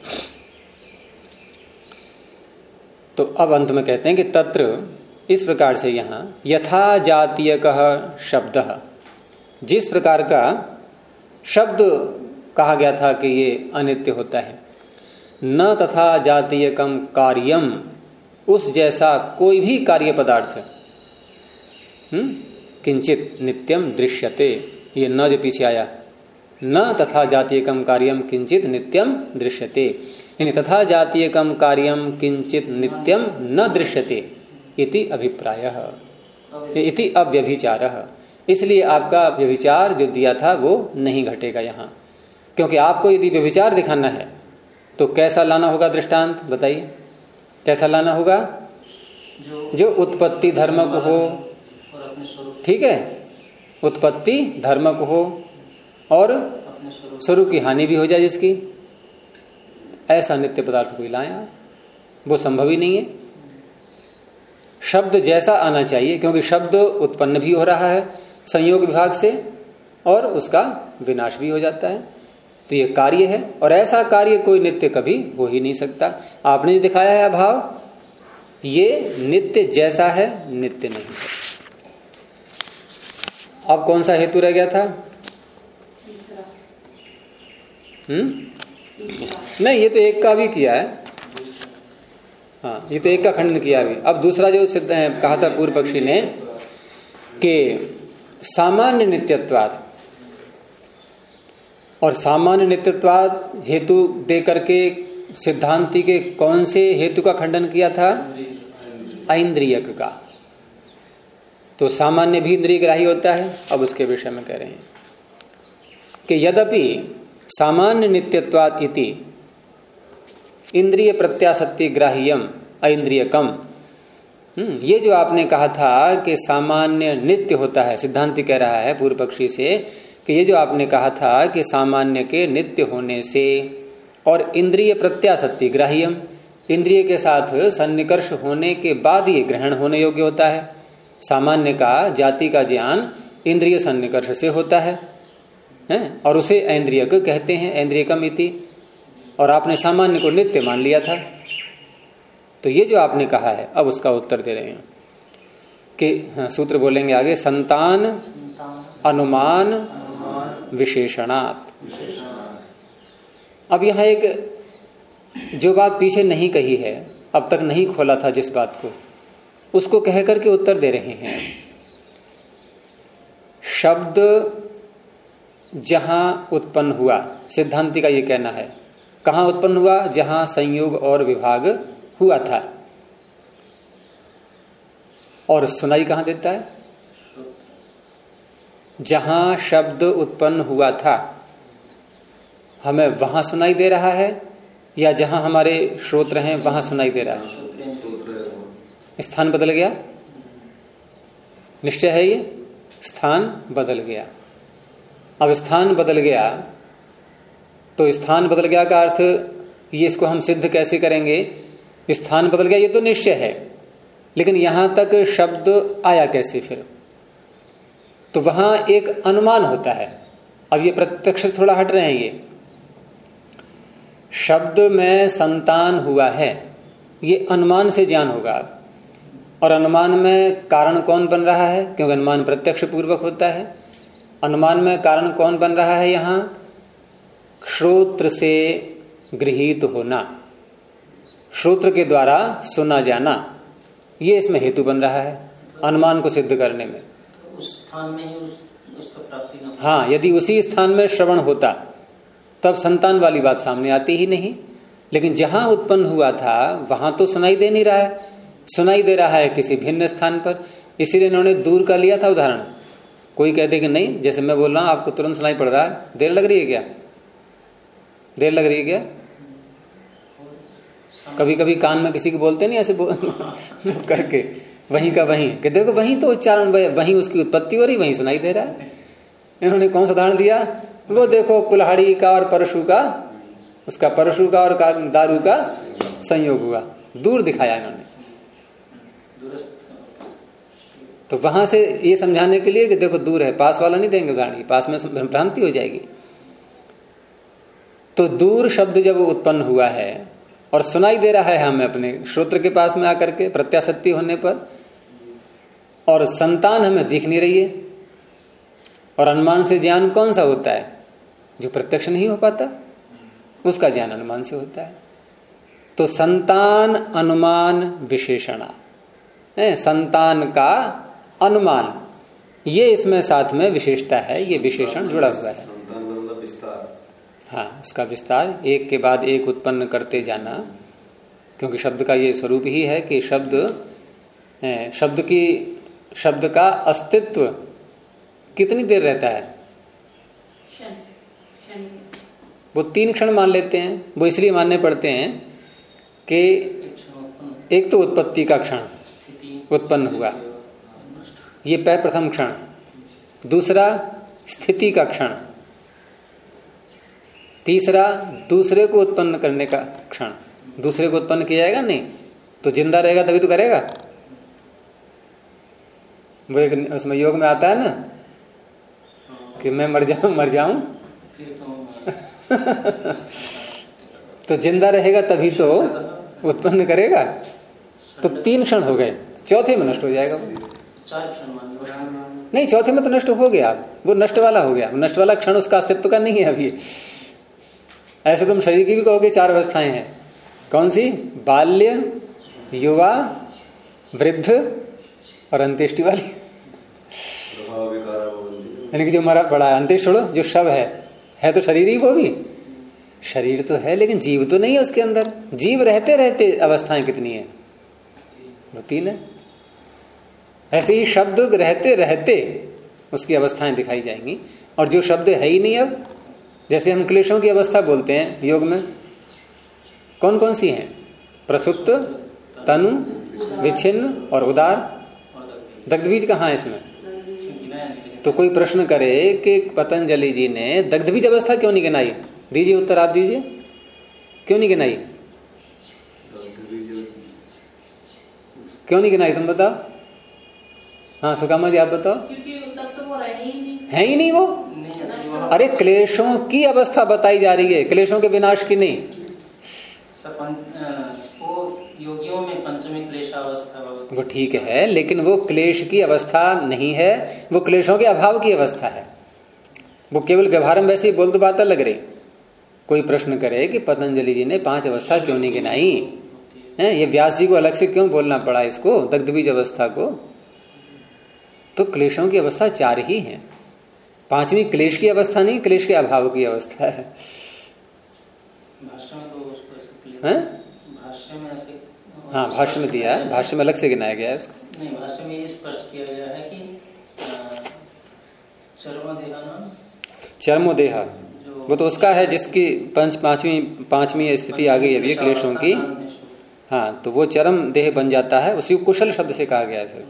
तो अब अंत में कहते हैं कि तत्र, इस प्रकार से यहां यथा जातीयकः शब्दः, जिस प्रकार का शब्द कहा गया था कि ये अनित्य होता है, न तथा जातीयकम कार्यम, उस जैसा कोई भी कार्य पदार्थ किंचित नित्यम दृश्यते। ये न जो पीछे आया, न तथा जातीयकम कार्यम किंचित नित्यम दृश्यते, यानी तथा जातीयकम कार्यम किंचित नित्यम न दृश्यते इति अभिप्रायः, इति अव्यभिचारः। इसलिए आपका व्यभिचार जो दिया था वो नहीं घटेगा यहाँ। क्योंकि आपको यदि व्यभिचार दिखाना है तो कैसा लाना होगा दृष्टांत, बताइए कैसा लाना होगा? जो उत्पत्ति धर्मक हो, ठीक है, उत्पत्ति धर्मक हो और स्वरूप की हानि भी हो जाए जिसकी, ऐसा नित्य पदार्थ कोई लाया वो संभव ही नहीं है। शब्द जैसा आना चाहिए, क्योंकि शब्द उत्पन्न भी हो रहा है संयोग विभाग से और उसका विनाश भी हो जाता है। तो ये कार्य है और ऐसा कार्य कोई नित्य कभी हो ही नहीं सकता। आपने जो दिखाया है अभाव, ये नित्य जैसा है, नित्य नहीं है। अब कौन सा हेतु रह गया था? नहीं, ये तो एक का भी किया है। हाँ, ये तो एक का खंडन किया अभी। अब दूसरा जो सिद्ध कहा था पूर्व पक्षी ने कि सामान्य नित्यत्वाद, और सामान्य नित्यत्वाद हेतु दे करके सिद्धांति के कौन से हेतु का खंडन किया था? ऐन्द्रियक का। तो सामान्य भी इंद्रिय ग्राही होता है। अब उसके विषय में कह रहे हैं कि यद्यपि सामान्य नित्यत्वाद इति इंद्रिय प्रत्यासत्ति ग्राह्यम ऐन्द्रियकम, ये जो आपने कहा था कि सामान्य नित्य होता है, सिद्धांति कह रहा है पूर्व पक्षी से कि ये जो आपने कहा था कि सामान्य के नित्य होने से और इंद्रिय प्रत्यासत्ति ग्राह्यम, इंद्रिय के साथ सन्निकर्ष होने के बाद ये ग्रहण होने योग्य होता है। सामान्य का जाति का ज्ञान इंद्रिय सन्निकर्ष से होता है और उसे ऐन्द्रियक कहते हैं, ऐन्द्रियकम इति। और आपने सामान्य को नित्य मान लिया था। तो ये जो आपने कहा है, अब उसका उत्तर दे रहे हैं कि सूत्र बोलेंगे आगे, संतान अनुमान विशेषणात्। अब यहां एक जो बात पीछे नहीं कही है, अब तक नहीं खोला था जिस बात को, उसको कह करके उत्तर दे रहे हैं। शब्द जहां उत्पन्न हुआ, सिद्धांति का ये कहना है, कहां उत्पन्न हुआ? जहां संयोग और विभाग हुआ था। और सुनाई कहां देता है? जहां शब्द उत्पन्न हुआ था हमें वहां सुनाई दे रहा है या जहां हमारे श्रोत्र हैं वहां सुनाई दे रहा है? स्थान बदल गया, निश्चय है ये, स्थान बदल गया। अब स्थान बदल गया तो स्थान बदल गया का अर्थ ये, इसको हम सिद्ध कैसे करेंगे? स्थान बदल गया ये तो निश्चय है, लेकिन यहां तक शब्द आया कैसे फिर? तो वहां एक अनुमान होता है। अब ये प्रत्यक्ष थोड़ा हट रहे हैं। ये शब्द में संतान हुआ है, ये अनुमान से ज्ञान होगा। और अनुमान में कारण कौन बन रहा है? क्योंकि अनुमान प्रत्यक्ष पूर्वक होता है। अनुमान में कारण कौन बन रहा है? यहां श्रोत्र से गृहीत होना, श्रोत्र के द्वारा सुना जाना, ये इसमें हेतु बन रहा है अनुमान को सिद्ध करने में। उस स्थान में ही उसका प्राप्ति न, हाँ, यदि उसी स्थान में श्रवण होता तब संतान वाली बात सामने आती ही नहीं। लेकिन जहां उत्पन्न हुआ था वहां तो सुनाई दे नहीं रहा है, सुनाई दे रहा है किसी भिन्न स्थान पर, इसीलिए इन्होंने दूर का लिया था उदाहरण। कोई कहते कि नहीं, जैसे मैं बोल रहा हूं आपको तुरंत सुनाई पड़ रहा है, देर लग रही है क्या? देर लग रही है क्या? कभी कभी कान में किसी को बोलते नहीं ऐसे करके वहीं का वहीं, कि देखो वहीं तो उच्चारण, वहीं उसकी उत्पत्ति हो रही, वहीं सुनाई दे रहा है। इन्होंने कौन सा उदाहरण दिया? वो देखो कुल्हाड़ी का और परशु का, उसका परशु का और दारू का संयोग हुआ, दूर दिखाया इन्होंने। तो वहां से ये समझाने के लिए कि देखो दूर है, पास वाला नहीं देंगे उदाहरण, पास में भ्रांति हो जाएगी। तो दूर शब्द जब उत्पन्न हुआ है और सुनाई दे रहा है हमें अपने श्रोत्र के पास में आकर के प्रत्याशक्ति होने पर, और संतान हमें दिख नहीं रही है, और अनुमान से ज्ञान कौन सा होता है? जो प्रत्यक्ष नहीं हो पाता उसका ज्ञान अनुमान से होता है। तो संतान अनुमान विशेषणा, संतान का अनुमान, ये इसमें साथ में विशेषता है, ये विशेषण जुड़ा हुआ है। हाँ, उसका विस्तार, एक के बाद एक उत्पन्न करते जाना, क्योंकि शब्द का ये स्वरूप ही है कि शब्द का अस्तित्व कितनी देर रहता है? वो 3 क्षण मान लेते हैं। वो इसलिए मानने पड़ते हैं कि एक तो उत्पत्ति का क्षण, उत्पन्न हुआ, ये प्रथम क्षण, दूसरा स्थिति का क्षण, तीसरा दूसरे को उत्पन्न करने का क्षण। दूसरे को उत्पन्न किया जाएगा नहीं तो जिंदा रहेगा तभी तो करेगा। वो एक उसमें योग में आता है ना कि मैं मर जाऊं तो जिंदा रहेगा तभी तो उत्पन्न करेगा। तो 3 क्षण हो गए, चौथे में नष्ट हो जाएगा वो। 4 क्षण नहीं, चौथे में तो नष्ट हो गया, वो नष्ट वाला हो गया। नष्ट वाला क्षण उसका अस्तित्व का नहीं है अभी। ऐसे तुम शरीर की भी कहोगे 4 अवस्थाएं हैं, कौन सी? बाल्य, युवा, वृद्ध और अंत्येष्टि वाली। यानी कि जो मरा पड़ा है, अंत्येष्टि छोड़ो, जो शव है तो शरीर ही, वो भी शरीर तो है लेकिन जीव तो नहीं है उसके अंदर। जीव रहते रहते अवस्थाएं कितनी है? वो 3 है। ऐसे ही शब्द रहते रहते उसकी अवस्थाएं दिखाई जाएंगी। और जो शब्द है ही नहीं, अब जैसे हम क्लेशों की अवस्था बोलते हैं योग में, कौन कौन सी हैं? प्रसुप्त, तनु, विच्छिन्न और उदार। दग्ध बीज कहाँ है इसमें? तो कोई प्रश्न करे कि पतंजलि जी ने दग्ध बीज अवस्था क्यों नहीं गिनाई? दीजिए उत्तर, आप दीजिए, क्यों नहीं गिनाई? क्यों नहीं गिनाई, तुम बताओ। हाँ सुकामा जी आप बताओ। क्योंकि तब तो वो रहे ही नहीं, है ही नहीं वो। अरे क्लेशों की अवस्था बताई जा रही है, क्लेशों के विनाश की नहीं। योगियों में पंचमी क्लेशावस्था वो ठीक है, लेकिन वो क्लेश की अवस्था नहीं है, वो क्लेशों के अभाव की अवस्था है। वो केवल व्यवहार में वैसे ही बोल तो बात लग रही। कोई प्रश्न करे कि पतंजलि जी ने 5 अवस्था क्यों नहीं गिनाई है, ये व्यास जी को अलग से क्यों बोलना पड़ा इसको, दग्ध बीज अवस्था को? तो क्लेशों की अवस्था 4 ही है। 5वीं क्लेश की अवस्था नहीं, क्लेश के अभाव की अवस्था है। भाष्य में तो उसको भाष्य में ऐसे, हाँ भाष्य में दिया है, भाष्य में अलग से गिनाया गया है उसको। नहीं, भाष्य में ये स्पष्ट किया गया है कि चर्मोदेह वो तो उसका है जिसकी पांचवी स्थिति आ गई है क्लेशों की। हाँ, तो वो चरम देह बन जाता है, उसी को कुशल शब्द से कहा गया है फिर।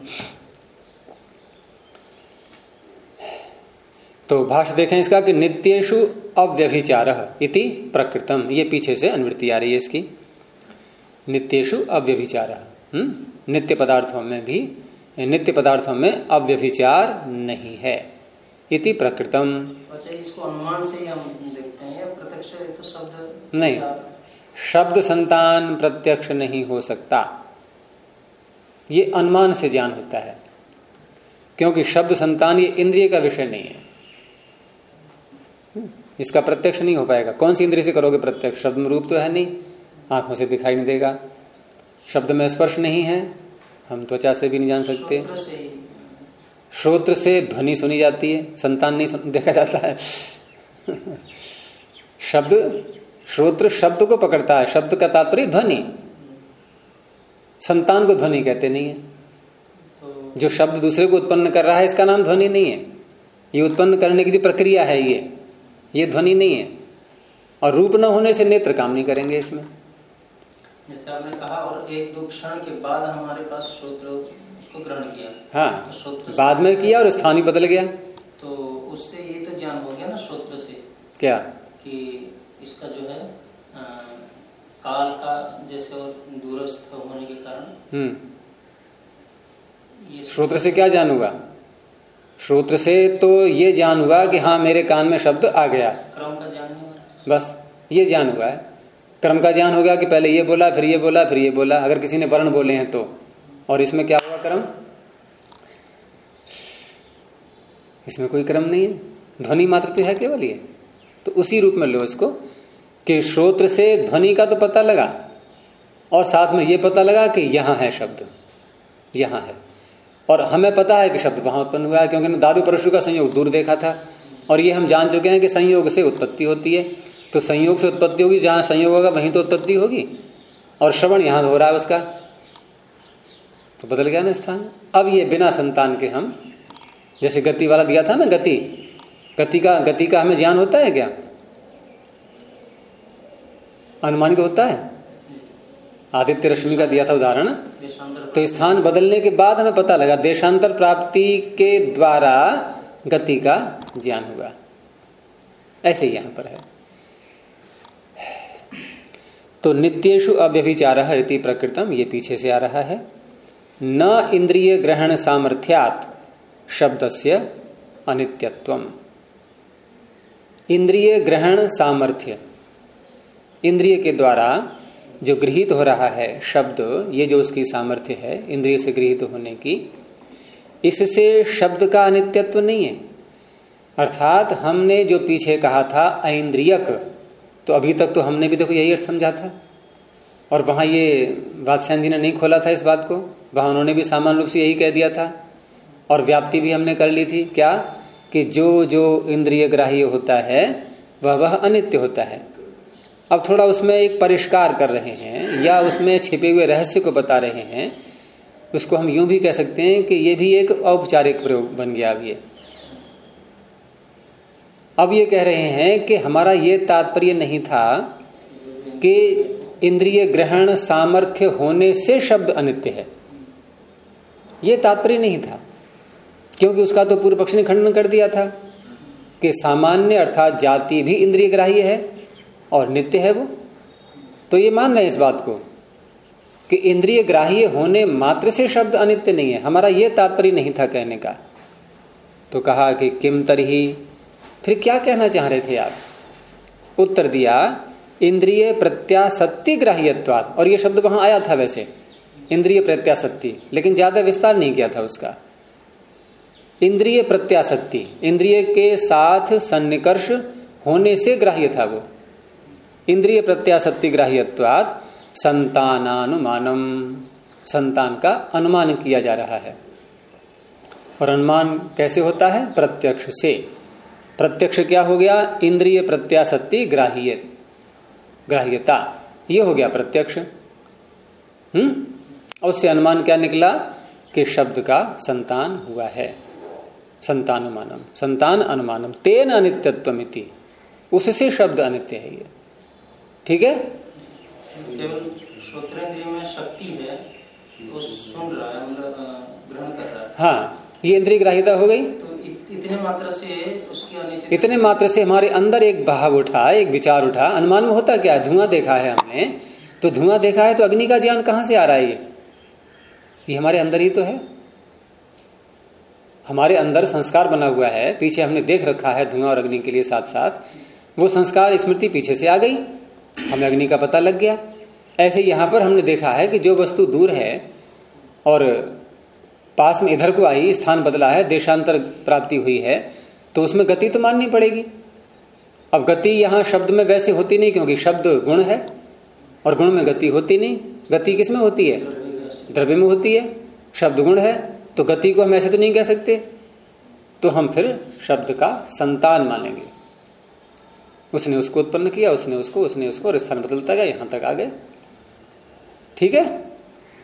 तो भाष्य देखें इसका कि नित्येषु अव्यभिचारः इति प्रकृतम, ये पीछे से अनुवृत्ति आ रही है इसकी। नित्येषु अव्यभिचारः, नित्य पदार्थों में भी, नित्य पदार्थों में अव्यभिचार नहीं है, इति प्रकृतम। अच्छा, इसको अनुमान से ही हम देखते हैं या प्रत्यक्ष? तो शब्द नहीं, शब्द संतान प्रत्यक्ष नहीं हो सकता, ये अनुमान से ज्ञान होता है, क्योंकि शब्द संतान ये इंद्रिय का विषय नहीं है, इसका प्रत्यक्ष नहीं हो पाएगा। कौन सी इंद्रिय से करोगे प्रत्यक्ष? शब्द में रूप तो है नहीं, आंखों से दिखाई नहीं देगा, शब्द में स्पर्श नहीं है, हम त्वचा से भी नहीं जान सकते, श्रोत्र से ध्वनि सुनी जाती है, संतान नहीं देखा जाता है। शब्द, श्रोत्र शब्द को पकड़ता है, शब्द का तात्पर्य ध्वनि, संतान को ध्वनि कहते नहीं है। तो जो शब्द दूसरे को उत्पन्न कर रहा है इसका नाम ध्वनि नहीं है। ये उत्पन्न करने की जो प्रक्रिया है ये ध्वनि नहीं है। और रूप न होने से नेत्र काम नहीं करेंगे इसमें। जैसे आपने कहा, और एक दो क्षण के बाद हमारे पास श्रोत्र उसको ग्रहण किया। हाँ, तो श्रोत्र बाद में किया और स्थान ही बदल गया। तो उससे ये तो ज्ञान हो गया ना श्रोत्र से, क्या कि इसका जो है काल का जैसे और दूरस्थ होने के कारण ये श्रोत्र से क्या ज्ञान हुआ? श्रोत्र से तो ये ज्ञान हुआ कि हाँ मेरे कान में शब्द आ गया, क्रम का ज्ञान हुआ, बस ये ज्ञान हुआ है। क्रम का ज्ञान हो गया कि पहले ये बोला फिर ये बोला फिर ये बोला। अगर किसी ने वर्ण बोले हैं तो, और इसमें क्या हुआ क्रम? इसमें कोई क्रम नहीं है, ध्वनि मात्र तो है केवल ये। तो उसी रूप में लो इसको कि श्रोत्र से ध्वनि का तो पता लगा और साथ में ये पता लगा कि यहां है शब्द, यहां है। और हमें पता है कि शब्द वहां उत्पन्न हुआ है, क्योंकि दारू परशु का संयोग दूर देखा था और ये हम जान चुके हैं कि संयोग से उत्पत्ति होती है। तो संयोग से उत्पत्ति होगी, जहां संयोग होगा वहीं तो उत्पत्ति होगी। और श्रवण यहां हो रहा है उसका, तो बदल गया ना स्थान। अब ये बिना संतान के हम, जैसे गति वाला दिया था ना, गति का हमें ज्ञान होता है क्या? अनुमानित होता है। आदित्य रश्मि का दिया था उदाहरण। तो स्थान बदलने के बाद हमें पता लगा, देशांतर प्राप्ति के द्वारा गति का ज्ञान हुआ। ऐसे ही यहां पर है। तो नित्येषु अव्यभिचारः इति प्रकृतम, ये पीछे से आ रहा है। न इंद्रिय ग्रहण सामर्थ्यात् शब्दस्य अनित्यत्वम। इंद्रिय ग्रहण सामर्थ्य, इंद्रिय के द्वारा जो गृहीत हो रहा है शब्द, ये जो उसकी सामर्थ्य है इंद्रिय से गृहीत होने की, इससे शब्द का अनित्यत्व नहीं है। अर्थात हमने जो पीछे कहा था ऐन्द्रियक, तो अभी तक तो हमने भी देखो यही अर्थ समझा था। और वहां ये वात्स्यायन जी ने नहीं खोला था इस बात को, वहां उन्होंने भी सामान्य रूप से यही कह दिया था। और व्याप्ति भी हमने कर ली थी क्या, कि जो जो इंद्रिय ग्राह्य होता है वह अनित्य होता है। अब थोड़ा उसमें एक परिष्कार कर रहे हैं या उसमें छिपे हुए रहस्य को बता रहे हैं। उसको हम यूं भी कह सकते हैं कि ये भी एक औपचारिक प्रयोग बन गया। अब ये कह रहे हैं कि हमारा ये तात्पर्य नहीं था कि इंद्रिय ग्रहण सामर्थ्य होने से शब्द अनित्य है, ये तात्पर्य नहीं था। क्योंकि उसका तो पूर्व पक्ष ने खंडन कर दिया था कि सामान्य अर्थात जाति भी इंद्रिय ग्राह्य है और नित्य है वो। तो ये मान रहे हैं इस बात को कि इंद्रिय ग्राह्य होने मात्र से शब्द अनित्य नहीं है। हमारा ये तात्पर्य नहीं था कहने का। तो कहा कि किम तरही, फिर क्या कहना चाह रहे थे आप? उत्तर दिया इंद्रिय प्रत्यासत्ति ग्राह्यत्वात्। और ये शब्द वहां आया था वैसे, इंद्रिय प्रत्यासत्ति, लेकिन ज्यादा विस्तार नहीं किया था उसका। इंद्रिय प्रत्यासत्ति, इंद्रिय के साथ सन्निकर्ष होने से ग्राह्य था वो। इंद्रिय प्रत्यासत्ति ग्राह्यत्वात् संतानानुमानम, संतान का अनुमान किया जा रहा है। और अनुमान कैसे होता है? प्रत्यक्ष से। प्रत्यक्ष क्या हो गया? इंद्रिय प्रत्यासत्ति ग्राह्यता, ये हो गया प्रत्यक्ष। और उससे अनुमान क्या निकला कि शब्द का संतान हुआ है। संतानुमानम, संतान अनुमानम तेन अनित्यत्वमिति, उससे शब्द अनित्य है ये। ठीक है। केवल श्रोत्रेंद्रिय में शक्ति है, वो सुन रहा है, मतलब ग्रहण कर रहा है। हाँ, ये इंद्रिय ग्राह्यता हो गई। तो इतने मात्र से उसकी अनित्य, इतने मात्र से हमारे अंदर एक भाव उठा, एक विचार उठा। अनुमान में होता क्या है? धुआं देखा है हमने, तो धुआं देखा है तो अग्नि का ज्ञान कहां से आ रहा है? ये हमारे अंदर ही तो है। हमारे अंदर संस्कार बना हुआ है, पीछे हमने देख रखा है धुआं और अग्नि के लिए साथ साथ। वो संस्कार स्मृति पीछे से आ गई, हमें अग्नि का पता लग गया। ऐसे यहां पर हमने देखा है कि जो वस्तु दूर है और पास में इधर को आई, स्थान बदला है, देशांतर प्राप्ति हुई है, तो उसमें गति तो माननी पड़ेगी। अब गति यहां शब्द में वैसे होती नहीं, क्योंकि शब्द गुण है और गुण में गति होती नहीं। गति किसमें होती है? द्रव्य में होती है। शब्द गुण है, तो गति को हम ऐसे तो नहीं कह सकते। तो हम फिर शब्द का संतान मानेंगे। उसने उसको उत्पन्न किया, उसने उसको, और स्थान बदलता गया, यहां तक आ गए। ठीक है।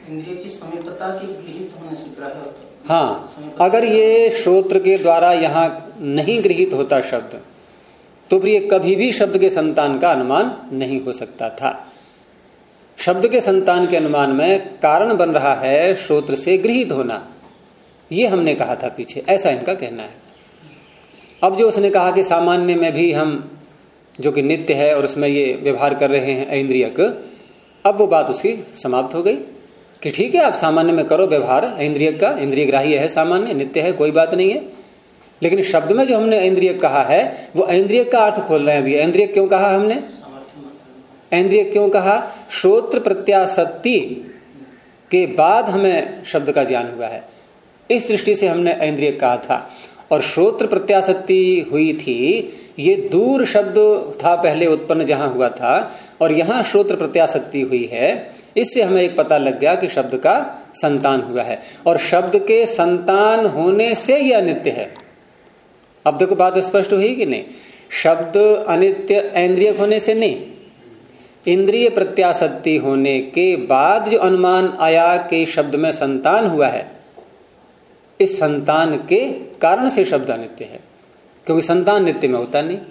इंद्रिय की समीपता के गृहीत होने से ग्राह्य होता है। हाँ, अगर ये श्रोत्र के द्वारा यहाँ नहीं गृहीत होता शब्द, तो फिर ये कभी भी शब्द के संतान का अनुमान नहीं हो सकता था। शब्द के संतान के अनुमान में कारण बन रहा है श्रोत्र से गृहीत होना, ये हमने कहा था पीछे, ऐसा इनका कहना है। अब जो उसने कहा कि सामान्य में भी हम जो कि नित्य है और उसमें ये व्यवहार कर रहे हैं इंद्रियक, अब वो बात उसकी समाप्त हो गई कि ठीक है आप सामान्य में करो व्यवहार इंद्रियक का, इंद्रिय ग्राह्य है, सामान्य नित्य है, कोई बात नहीं है। लेकिन शब्द में जो हमने इंद्रियक कहा है वो इंद्रियक का अर्थ खोल रहे हैं अभी। इंद्रियक क्यों कहा हमने? इंद्रियक क्यों कहा? श्रोत्र प्रत्यासक्ति के बाद हमें शब्द का ज्ञान हुआ है, इस दृष्टि से हमने इंद्रियक कहा था। और श्रोत्र प्रत्यासक्ति हुई थी, ये दूर शब्द था पहले उत्पन्न जहां हुआ था, और यहां श्रोत्र प्रत्यासक्ति हुई है। इससे हमें एक पता लग गया कि शब्द का संतान हुआ है, और शब्द के संतान होने से यह अनित्य है। अब देखो बात स्पष्ट हुई कि नहीं? शब्द अनित्य इंद्रियक होने से नहीं, इंद्रिय प्रत्यासक्ति होने के बाद जो अनुमान आया कि शब्द में संतान हुआ है, इस संतान के कारण से शब्द अनित्य है, क्योंकि संतान नित्य में होता नहीं।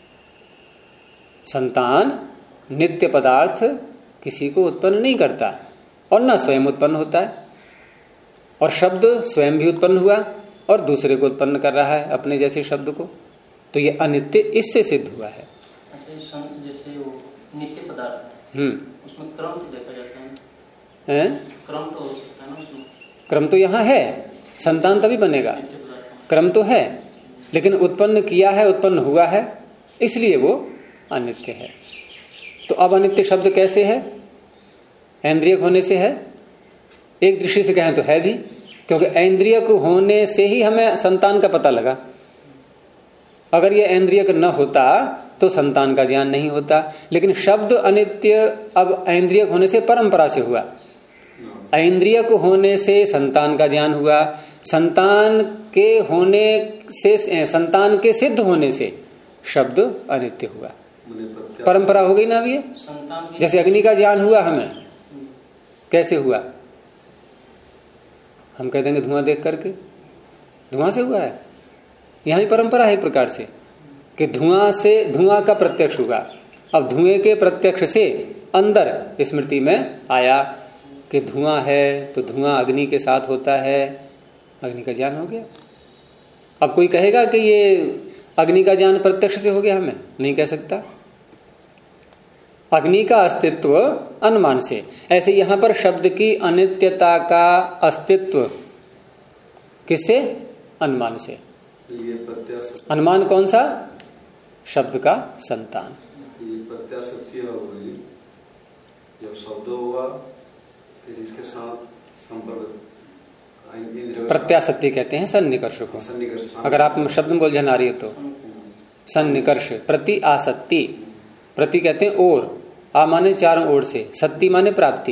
संतान नित्य पदार्थ किसी को उत्पन्न नहीं करता और न स्वयं उत्पन्न होता है, और शब्द स्वयं भी उत्पन्न हुआ और दूसरे को उत्पन्न कर रहा है अपने जैसे शब्द को, तो ये अनित्य इससे सिद्ध हुआ है। अच्छा, जैसे वो नित्य पदार्थ उसमें क्रम तो देखा जाता है, क्रम तो हो सकता है ना उसमें? क्रम तो यहाँ है, संतान तभी बनेगा, क्रम तो है, लेकिन उत्पन्न किया है, उत्पन्न हुआ है, इसलिए वो अनित्य है। तो अब अनित्य शब्द कैसे है? इंद्रियक होने से है। एक दृष्टि से कहें तो है भी, क्योंकि इंद्रियक होने से ही हमें संतान का पता लगा। अगर ये इंद्रियक न होता तो संतान का ज्ञान नहीं होता। लेकिन शब्द अनित्य अब इंद्रियक होने से परंपरा से हुआ, इंद्रियक होने से संतान का ज्ञान हुआ, संतान के होने से, संतान के सिद्ध होने से शब्द अनित्य हुआ। परंपरा हो गई ना अभी। जैसे अग्नि का ज्ञान हुआ हमें, कैसे हुआ? हम कह देंगे धुआं देख करके, धुआं से हुआ है। यहां परंपरा है एक प्रकार से कि धुआं से, धुआं का प्रत्यक्ष हुआ। अब धुएं के प्रत्यक्ष से अंदर स्मृति में आया कि धुआं है, तो धुआं अग्नि के साथ होता है, अग्नि का ज्ञान हो गया। अब कोई कहेगा कि ये अग्नि का ज्ञान प्रत्यक्ष से हो गया, हमें नहीं कह सकता। अग्नि का अस्तित्व अनुमान से, ऐसे यहां पर शब्द की अनित्यता का अस्तित्व किससे? अनुमान से। अनुमान कौन सा? शब्द का संतान। ये प्रत्याशक्ति होगी जब शब्द होगा, फिर इसके साथ संपर्क, प्रत्याशक्ति कहते हैं सन्निकर्ष को। अगर आप शब्द में बोल जाना रही है तो सन्निकर्ष, प्रति आसक्ति। प्रति कहते हैं ओर, आ माने चारों ओर से, सत्ति माने प्राप्ति।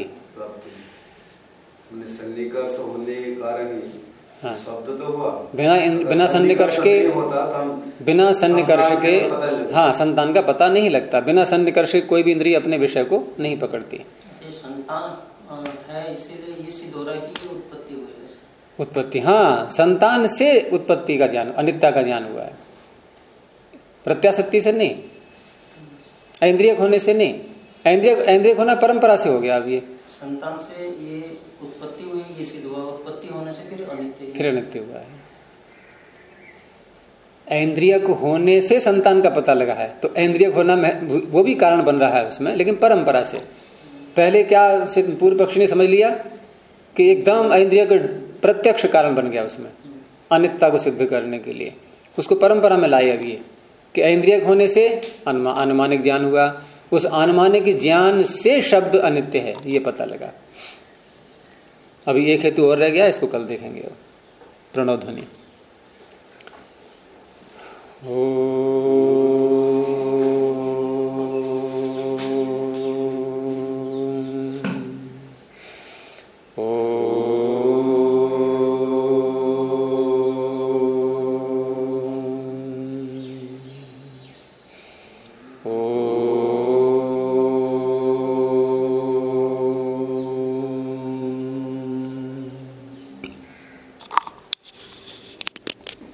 सन्निकर्ष होने के कारण ही हाँ, शब्द तो हुआ। बिना सन्निकर्ष के, बिना सन्निकर्ष के हाँ संतान का पता नहीं लगता। बिना सन्निकर्ष के कोई भी इंद्रिय अपने विषय को नहीं पकड़ती। संतान है इसीलिए ये सिद्ध हो रहा है कि ये उत्पत्ति हुई है। उत्पत्ति, हाँ, संतान से उत्पत्ति का ज्ञान, अनित्य का ज्ञान हुआ है, प्रत्याशक्ति से नहीं, इंद्रियक होने से नहीं। इंद्रियक होना परंपरा से हो गया। अब ये संतान से ये उत्पत्ति हुई, ये सिद्ध हुआ, उत्पत्ति होने से फिर अनित्य हुआ है। इंद्रियक होने से संतान का पता लगा है, तो इंद्रियक होना वो भी कारण बन रहा है उसमें, लेकिन परंपरा से। पहले क्या पूर्व पक्षी ने समझ लिया कि एकदम इंद्रियक प्रत्यक्ष कारण बन गया उसमें, अनित्यता को सिद्ध करने के लिए उसको परंपरा में लाए। अभी कि इंद्रियक होने से अनुमानिक ज्ञान हुआ, उस अनुमानिक ज्ञान से शब्द अनित्य है, ये पता लगा। अभी एक हेतु और रह गया, इसको कल देखेंगे। प्रणव ध्वनि।